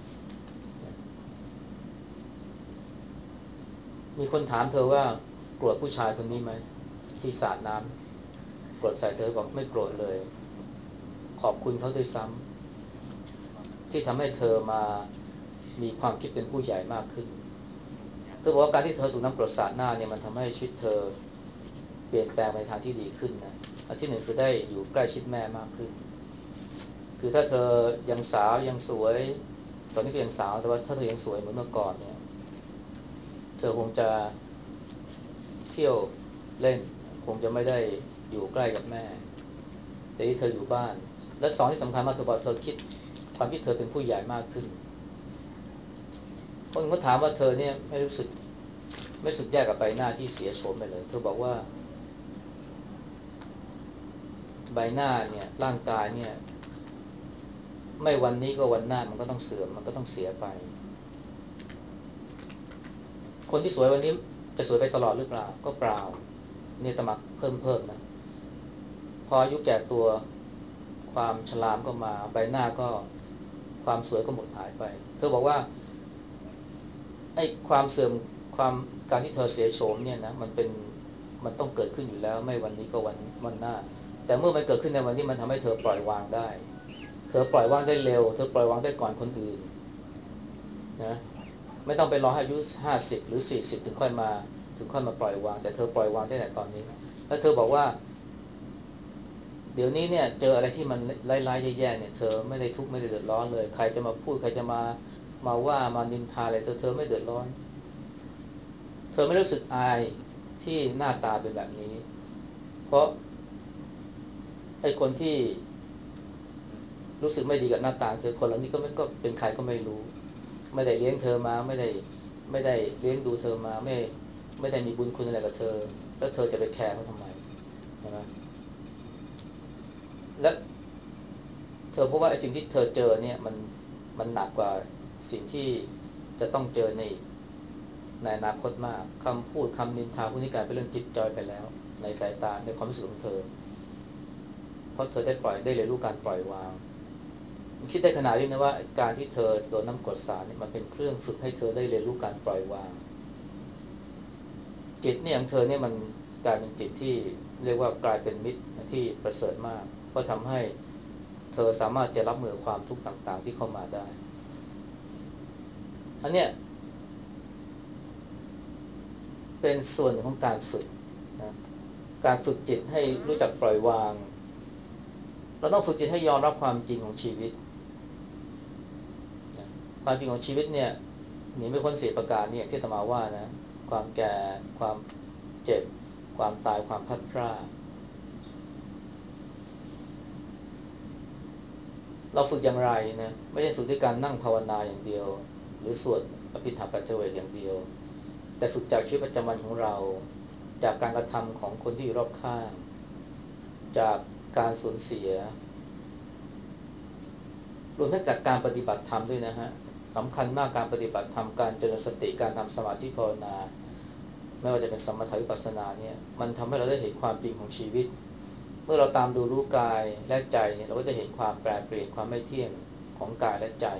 Speaker 1: มีคนถามเธอว่าโกรธผู้ชายคนนี้ไหมที่สาดน้ำกรดใส่เธอบอกไม่โกรธเลยขอบคุณเขาด้วยซ้ำที่ทำให้เธอมามีความคิดเป็นผู้ใหญ่มากขึ้นเธอบอกว่าการที่เธอถูกน้ำกรดสาดหน้าเนี่ยมันทำให้ชีวิตเธอเปลี่ยนแปลงไปทางที่ดีขึ้นนะอันที่หนึ่งคือได้อยู่ใกล้ชิดแม่มากขึ้นคือถ้าเธอยังสาวยังสวยตอนนี้ก็ยังสาวแต่ว่าถ้าเธอยังสวยเหมือนเมื่อก่อนเนี่ยเธอคงจะเที่ยวเล่นคงจะไม่ได้อยู่ใกล้กับแม่แต่ที่เธออยู่บ้านและสองที่สำคัญมากเธอบอกเธอคิดความคิดเธอเป็นผู้ใหญ่มากขึ้นคนก็ถามว่าเธอเนี่ยไม่รู้สึกแย่กับใบหน้าที่เสียโฉมไปเลยเธอบอกว่าใบหน้าเนี่ยร่างกายเนี่ยไม่วันนี้ก็วันหน้ามันก็ต้องเสื่อมมันก็ต้องเสียไปคนที่สวยวันนี้จะสวยไปตลอดหรือเปล่าก็เปล่าเนี่ยตมักเพิ่มนะพออายุแก่ตัวความชรามก็มาใบหน้าก็ความสวยก็หมดหายไปเธอบอกว่าไอ้ความเสื่อมความการที่เธอเสียโฉมเนี่ยนะมันต้องเกิดขึ้นอยู่แล้วไม่วันนี้ก็วันหน้าแต่เมื่อมันเกิดขึ้นในวันนี้มันทำให้เธอปล่อยวางได้เธอปล่อยวางได้เร็วเธอปล่อยวางได้ก่อนคนอื่นนะไม่ต้องไปรอให้อายุ50หรือ40ถึงค่อยมาปล่อยวางแต่เธอปล่อยวางได้แต่ตอนนี้แล้วเธอบอกว่าเดี๋ยวนี้เนี่ยเจออะไรที่มันร้ายๆแย่ๆเนี่ยเธอไม่ได้ทุกข์ไม่ได้เดือดร้อนเลยใครจะมาพูดใครจะมาว่ามานินทาอะไรเธอไม่เดือดร้อนเธอไม่รู้สึกอายที่หน้าตาเป็นแบบนี้เพราะไอ้คนที่รู้สึกไม่ดีกับหน้าตาเธอคนเหล่านี้ก็เป็นใครก็ไม่รู้ไม่ได้เลี้ยงเธอมาไม่ได้เลี้ยงดูเธอมาไม่ได้มีบุญคุณอะไรกับเธอแล้วเธอจะไปแคร์เขาทำไมใช่ไหมและเธอพบว่าไอ้สิ่งที่เธอเจอเนี่ยมันหนักกว่าสิ่งที่จะต้องเจอในอนาคตมากคำพูดคำนินทาพวกนี้กลายเป็นเรื่องจิตจอยไปแล้วในสายตาในความรู้สึกของเธอเพราะเธอได้เรียนรู้การปล่อยวางคิดได้ขนาดนี้นะว่าการที่เธอโดนน้ำกรดสาดเนี่ยมันเป็นเครื่องฝึกให้เธอได้เรียนรู้การปล่อยวางจิตเนี่ยของเธอเนี่ยมันกลายเป็นจิตที่เรียกว่ากลายเป็นมิตรที่ประเสริฐมากเพราะทำให้เธอสามารถจะรับมือความทุกข์ต่างๆที่เข้ามาได้อันเนี้ยเป็นส่วนหนึ่งของการฝึกนะการฝึกจิตให้รู้จักปล่อยวางเราต้องฝึกจิตให้ยอมรับความจริงของชีวิตนะความจริงของชีวิตเนี่ยหนีไม่พ้น4ประการเนี่ยที่อาตมาว่านะความแก่ความเจ็บความตายความพลัดพรากเราฝึกอย่างไรนะไม่ใช่ฝึกด้วยการนั่งภาวนาอย่างเดียวหรือสวดอภิธรรมปัจเจเวกอย่างเดียวแต่ฝึกจากชีวิตประจำวันของเราจากการกระทำของคนที่อยู่รอบข้างจากการสูญเสียรวมทั้งจากการปฏิบัติธรรมด้วยนะฮะสำคัญมากการปฏิบัติธรรมการเจริญสติการทำสมาธิภาวนาไม่ว่าจะเป็นสมถะวิปัสสนาเนี่ยมันทำให้เราได้เห็นความจริงของชีวิตเมื่อเราตามดูรู้กายและใจเนี่ยเราก็จะเห็นความแปรเปลี่ยนความไม่เที่ยงของกายและใจ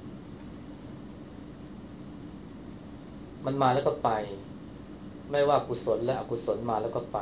Speaker 1: มันมาแล้วก็ไปไม่ว่ากุศลและอกุศลมาแล้วก็ไป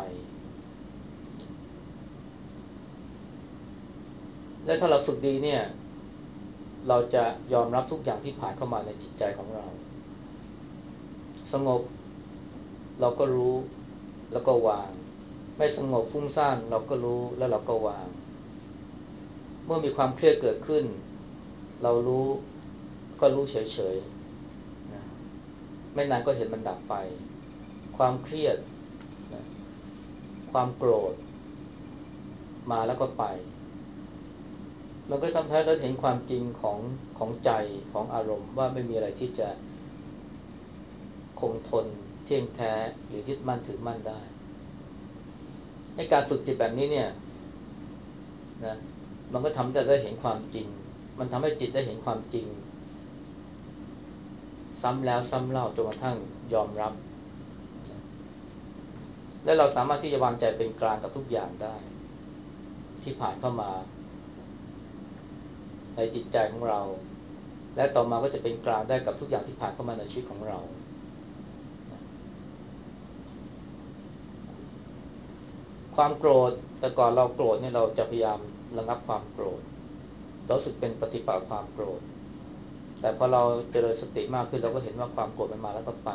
Speaker 1: และถ้าเราฝึกดีเนี่ยเราจะยอมรับทุกอย่างที่ผ่านเข้ามาในจิตใจของเราสงบเราก็รู้แล้วก็วางไม่สงบฟุ้งซ่านเราก็รู้แล้วเราก็วางเมื่อมีความเครียดเกิดขึ้นเรารู้ก็รู้เฉยๆนะไม่นานก็เห็นมันดับไปความเครียดนะความโกรธมาแล้วก็ไปมันก็ทำให้เราเห็นความจริงของใจของอารมณ์ว่าไม่มีอะไรที่จะคงทนเที่ยงแท้หรือยึดมั่นถือมั่นได้ในการฝึกจิตแบบนี้เนี่ยนะมันก็ทำให้เราได้เห็นความจริงมันทำให้จิตได้เห็นความจริงซ้ำแล้วซ้ำเล่าจนกระทั่งยอมรับและเราสามารถที่จะวางใจเป็นกลางกับทุกอย่างได้ที่ผ่านเข้ามาในจิตใจของเราและต่อมาก็จะเป็นกลางได้กับทุกอย่างที่ผ่านเข้ามาในชีวิตของเราความโกรธแต่ก่อนเราโกรธเนี่ยเราจะพยายามระงับความโกรธเรารู้สึกเป็นปฏิปักษ์ความโกรธแต่พอเราเจริญสติมากขึ้นเราก็เห็นว่าความโกรธมันมาแล้วก็ไป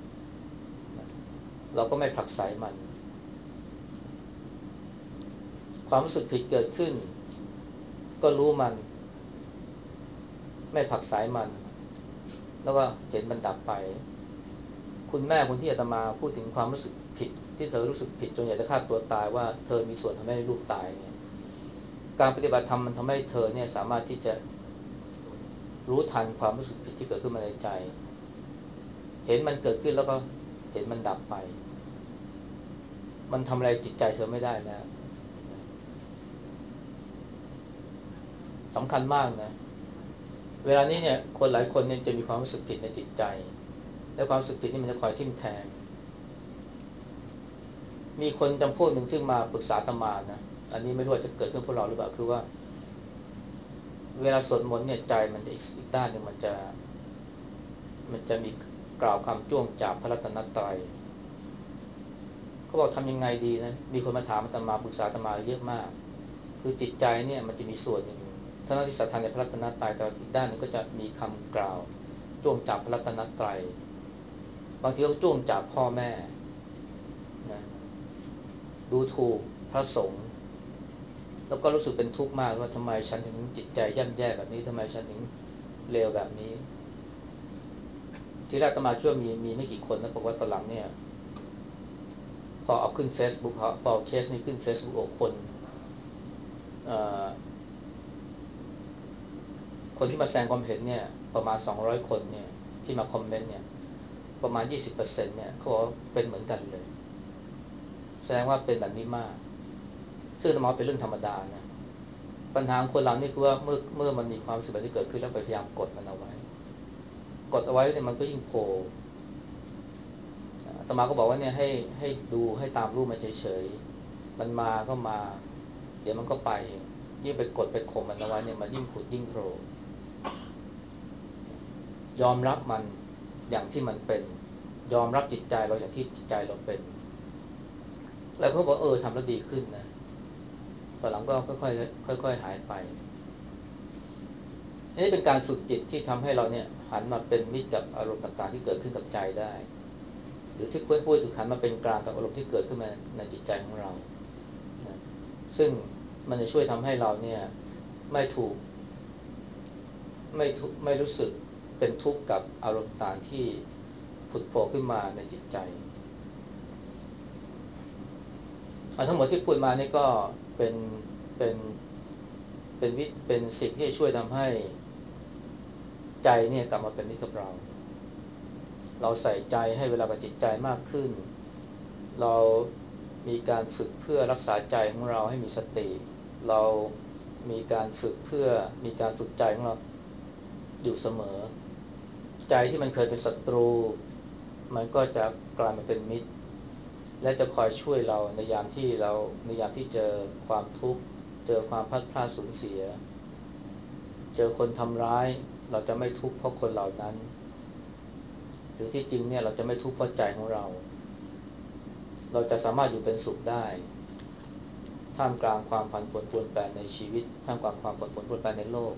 Speaker 1: เราก็ไม่ผลักไสมันความรู้สึกผิดเกิดขึ้นก็รู้มันไม่ผลักไสมันแล้วก็เห็นมันดับไปคุณแม่คนที่อาตมาพูดถึงความรู้สึกผิดที่เธอรู้สึกผิดจนอยากจะฆ่าตัวตายว่าเธอมีส่วนทำให้ลูกตายเนี่ยการปฏิบัติธรรมมันทำให้เธอเนี่ยสามารถที่จะรู้ทันความรู้สึกผิดที่เกิดขึ้นมาในใจเห็นมันเกิดขึ้นแล้วก็เห็นมันดับไปมันทำอะไรจิตใจเธอไม่ได้แล้วสำคัญมากนะเวลานี้เนี่ยคนหลายคนเนี่ยจะมีความรู้สึกผิดในจิตใจและความรู้สึกผิดนี่มันจะคอยทิ่มแทงมีคนจำพวกหนึ่งซึ่งมาปรึกษาอาตมานะอันนี้ไม่รู้ว่าจะเกิดขึ้นพวกเราหรือเปล่าคือว่าเวลาสวดมนต์เนี่ยใจมันจะอีกด้านหนึ่งมันจะมีกล่าวคำจ้วงจาบพระรัตนตรัยเขาบอกทำยังไงดีนะมีคนมาถามอาตมาปรึกษาอาตมาเยอะมากคือจิตใจเนี่ยมันจะมีส่วนหนึ่งทั้งที่ศรัทธาในพระรัตนตรัยแต่อีกด้านนึงก็จะมีคำกล่าวจ้วงจาบพระรัตนตรัยบางทีก็จ้วงจาบพ่อแม่นะดูถูกพระสงฆ์แล้วก็รู้สึกเป็นทุกข์มากว่าทำไมฉันถึงจิตใจย่ำแย่แบบนี้ทำไมฉันถึงเลวแบบนี้ที่แรกอาตมาคิดว่ามีไม่กี่คนนะบอกว่าตอนหลังเนี่ยพอเอาขึ้น Facebook พอเอาเคสนี้ขึ้น Facebook โอ้เอ่อคนที่มาแสดงความเห็นเนี่ยประมาณ200คนเนี่ยที่มาคอมเมนต์เนี่ยประมาณ 20% เนี่ยเขาบอกเป็นเหมือนกันเลยแสดงว่าเป็นแบบนี้มากซึ่งอาตมาเป็นเรื่องธรรมดานะปัญหาของคนเรานี่คือว่าเมื่อมันมีความรู้สึกแบบที่เกิดขึ้นแล้วพยายามกดมันเอาไว้เนี่ยมันก็ยิ่งโผล่อาตมาก็บอกว่าเนี่ยให้ดูให้ตามรูปมันเฉยๆมันมาก็มาเดี๋ยวมันก็ไปเองยิ่งไปกดไปข่มมันเอาไว้เนี่ยมันยิ่งผุดยิ่งโผล่ยอมรับมันอย่างที่มันเป็นยอมรับจิตใจเราอย่างที่จิตใจเราเป็นแล้วเขาบอกทำแล้วดีขึ้นนะตอนหลังก็ค่อยๆหายไปนี่เป็นการฝึกจิตที่ทำให้เราเนี่ยหันมาเป็นมิตรกับอารมณ์ต่างๆที่เกิดขึ้นกับใจได้หรือที่พูดถึงหันมาเป็นกลางกับอารมณ์ที่เกิดขึ้นมาในจิตใจของเรานะซึ่งมันจะช่วยทำให้เราเนี่ยไม่ถูกไม่รู้สึกเป็นทุกข์กับอารมณ์ต่างที่ผุดโผล่ขึ้นมาในจิตใจทั้งหมดที่พูดมานี่ก็เป็นเป็นเป็นสิ่งที่จะช่วยทำให้ใจเนี่ยกลับมาเป็นมิตรกับเราใส่ใจให้เวลากับจิตใจมากขึ้นเรามีการฝึกเพื่อรักษาใจของเราให้มีสติเรามีการฝึกเพื่อมีการฝึกใจของเราอยู่เสมอใจที่มันเคยเป็นศัตรูมันก็จะกลายมาเป็นมิตรและจะคอยช่วยเราในยามที่เจอความทุกข์เจอความพลัดพรากสูญเสียเจอคนทำร้ายเราจะไม่ทุกข์เพราะคนเหล่านั้นหรือที่จริงเนี่ยเราจะไม่ทุกข์เพราะใจของเราจะสามารถอยู่เป็นสุขได้ท่ามกลางความผันผวนปรวนแปรในชีวิตท่ามกลางความผันผวนปรวนแปรในโลก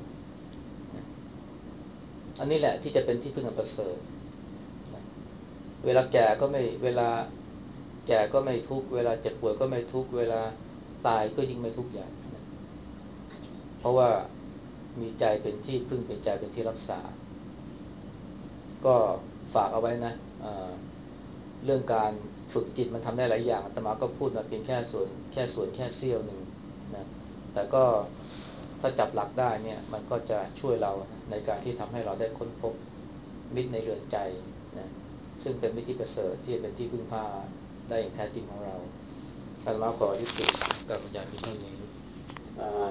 Speaker 1: อันนี้แหละที่จะเป็นที่พึ่งอันประเสริฐเวลาแก่ก็ไม่เวลาแก่ก็ไม่ทุกข์เวลาเจ็บป่วยก็ไม่ทุกข์เวลาตายก็ยิ่งไม่ทุกข์ใหญ่เพราะว่ามีใจเป็นที่พึ่งเป็นใจเป็นที่รักษาก็ฝากเอาไว้นะเรื่องการฝึกจิตมันทำได้หลายอย่างอาตมาก็พูดมาเพียงแค่เสี้ยวหนึ่งนะแต่ก็ถ้าจับหลักได้เนี่ยมันก็จะช่วยเราในการที่ทำให้เราได้ค้นพบมิตรในเรือนใจนะซึ่งเป็นมิตรที่ประเสริฐที่จะเป็นที่พึ่งพาได้อย่างแท้จริงของเราอาตมาขอยุติการบรรยายเพียงเท่านี้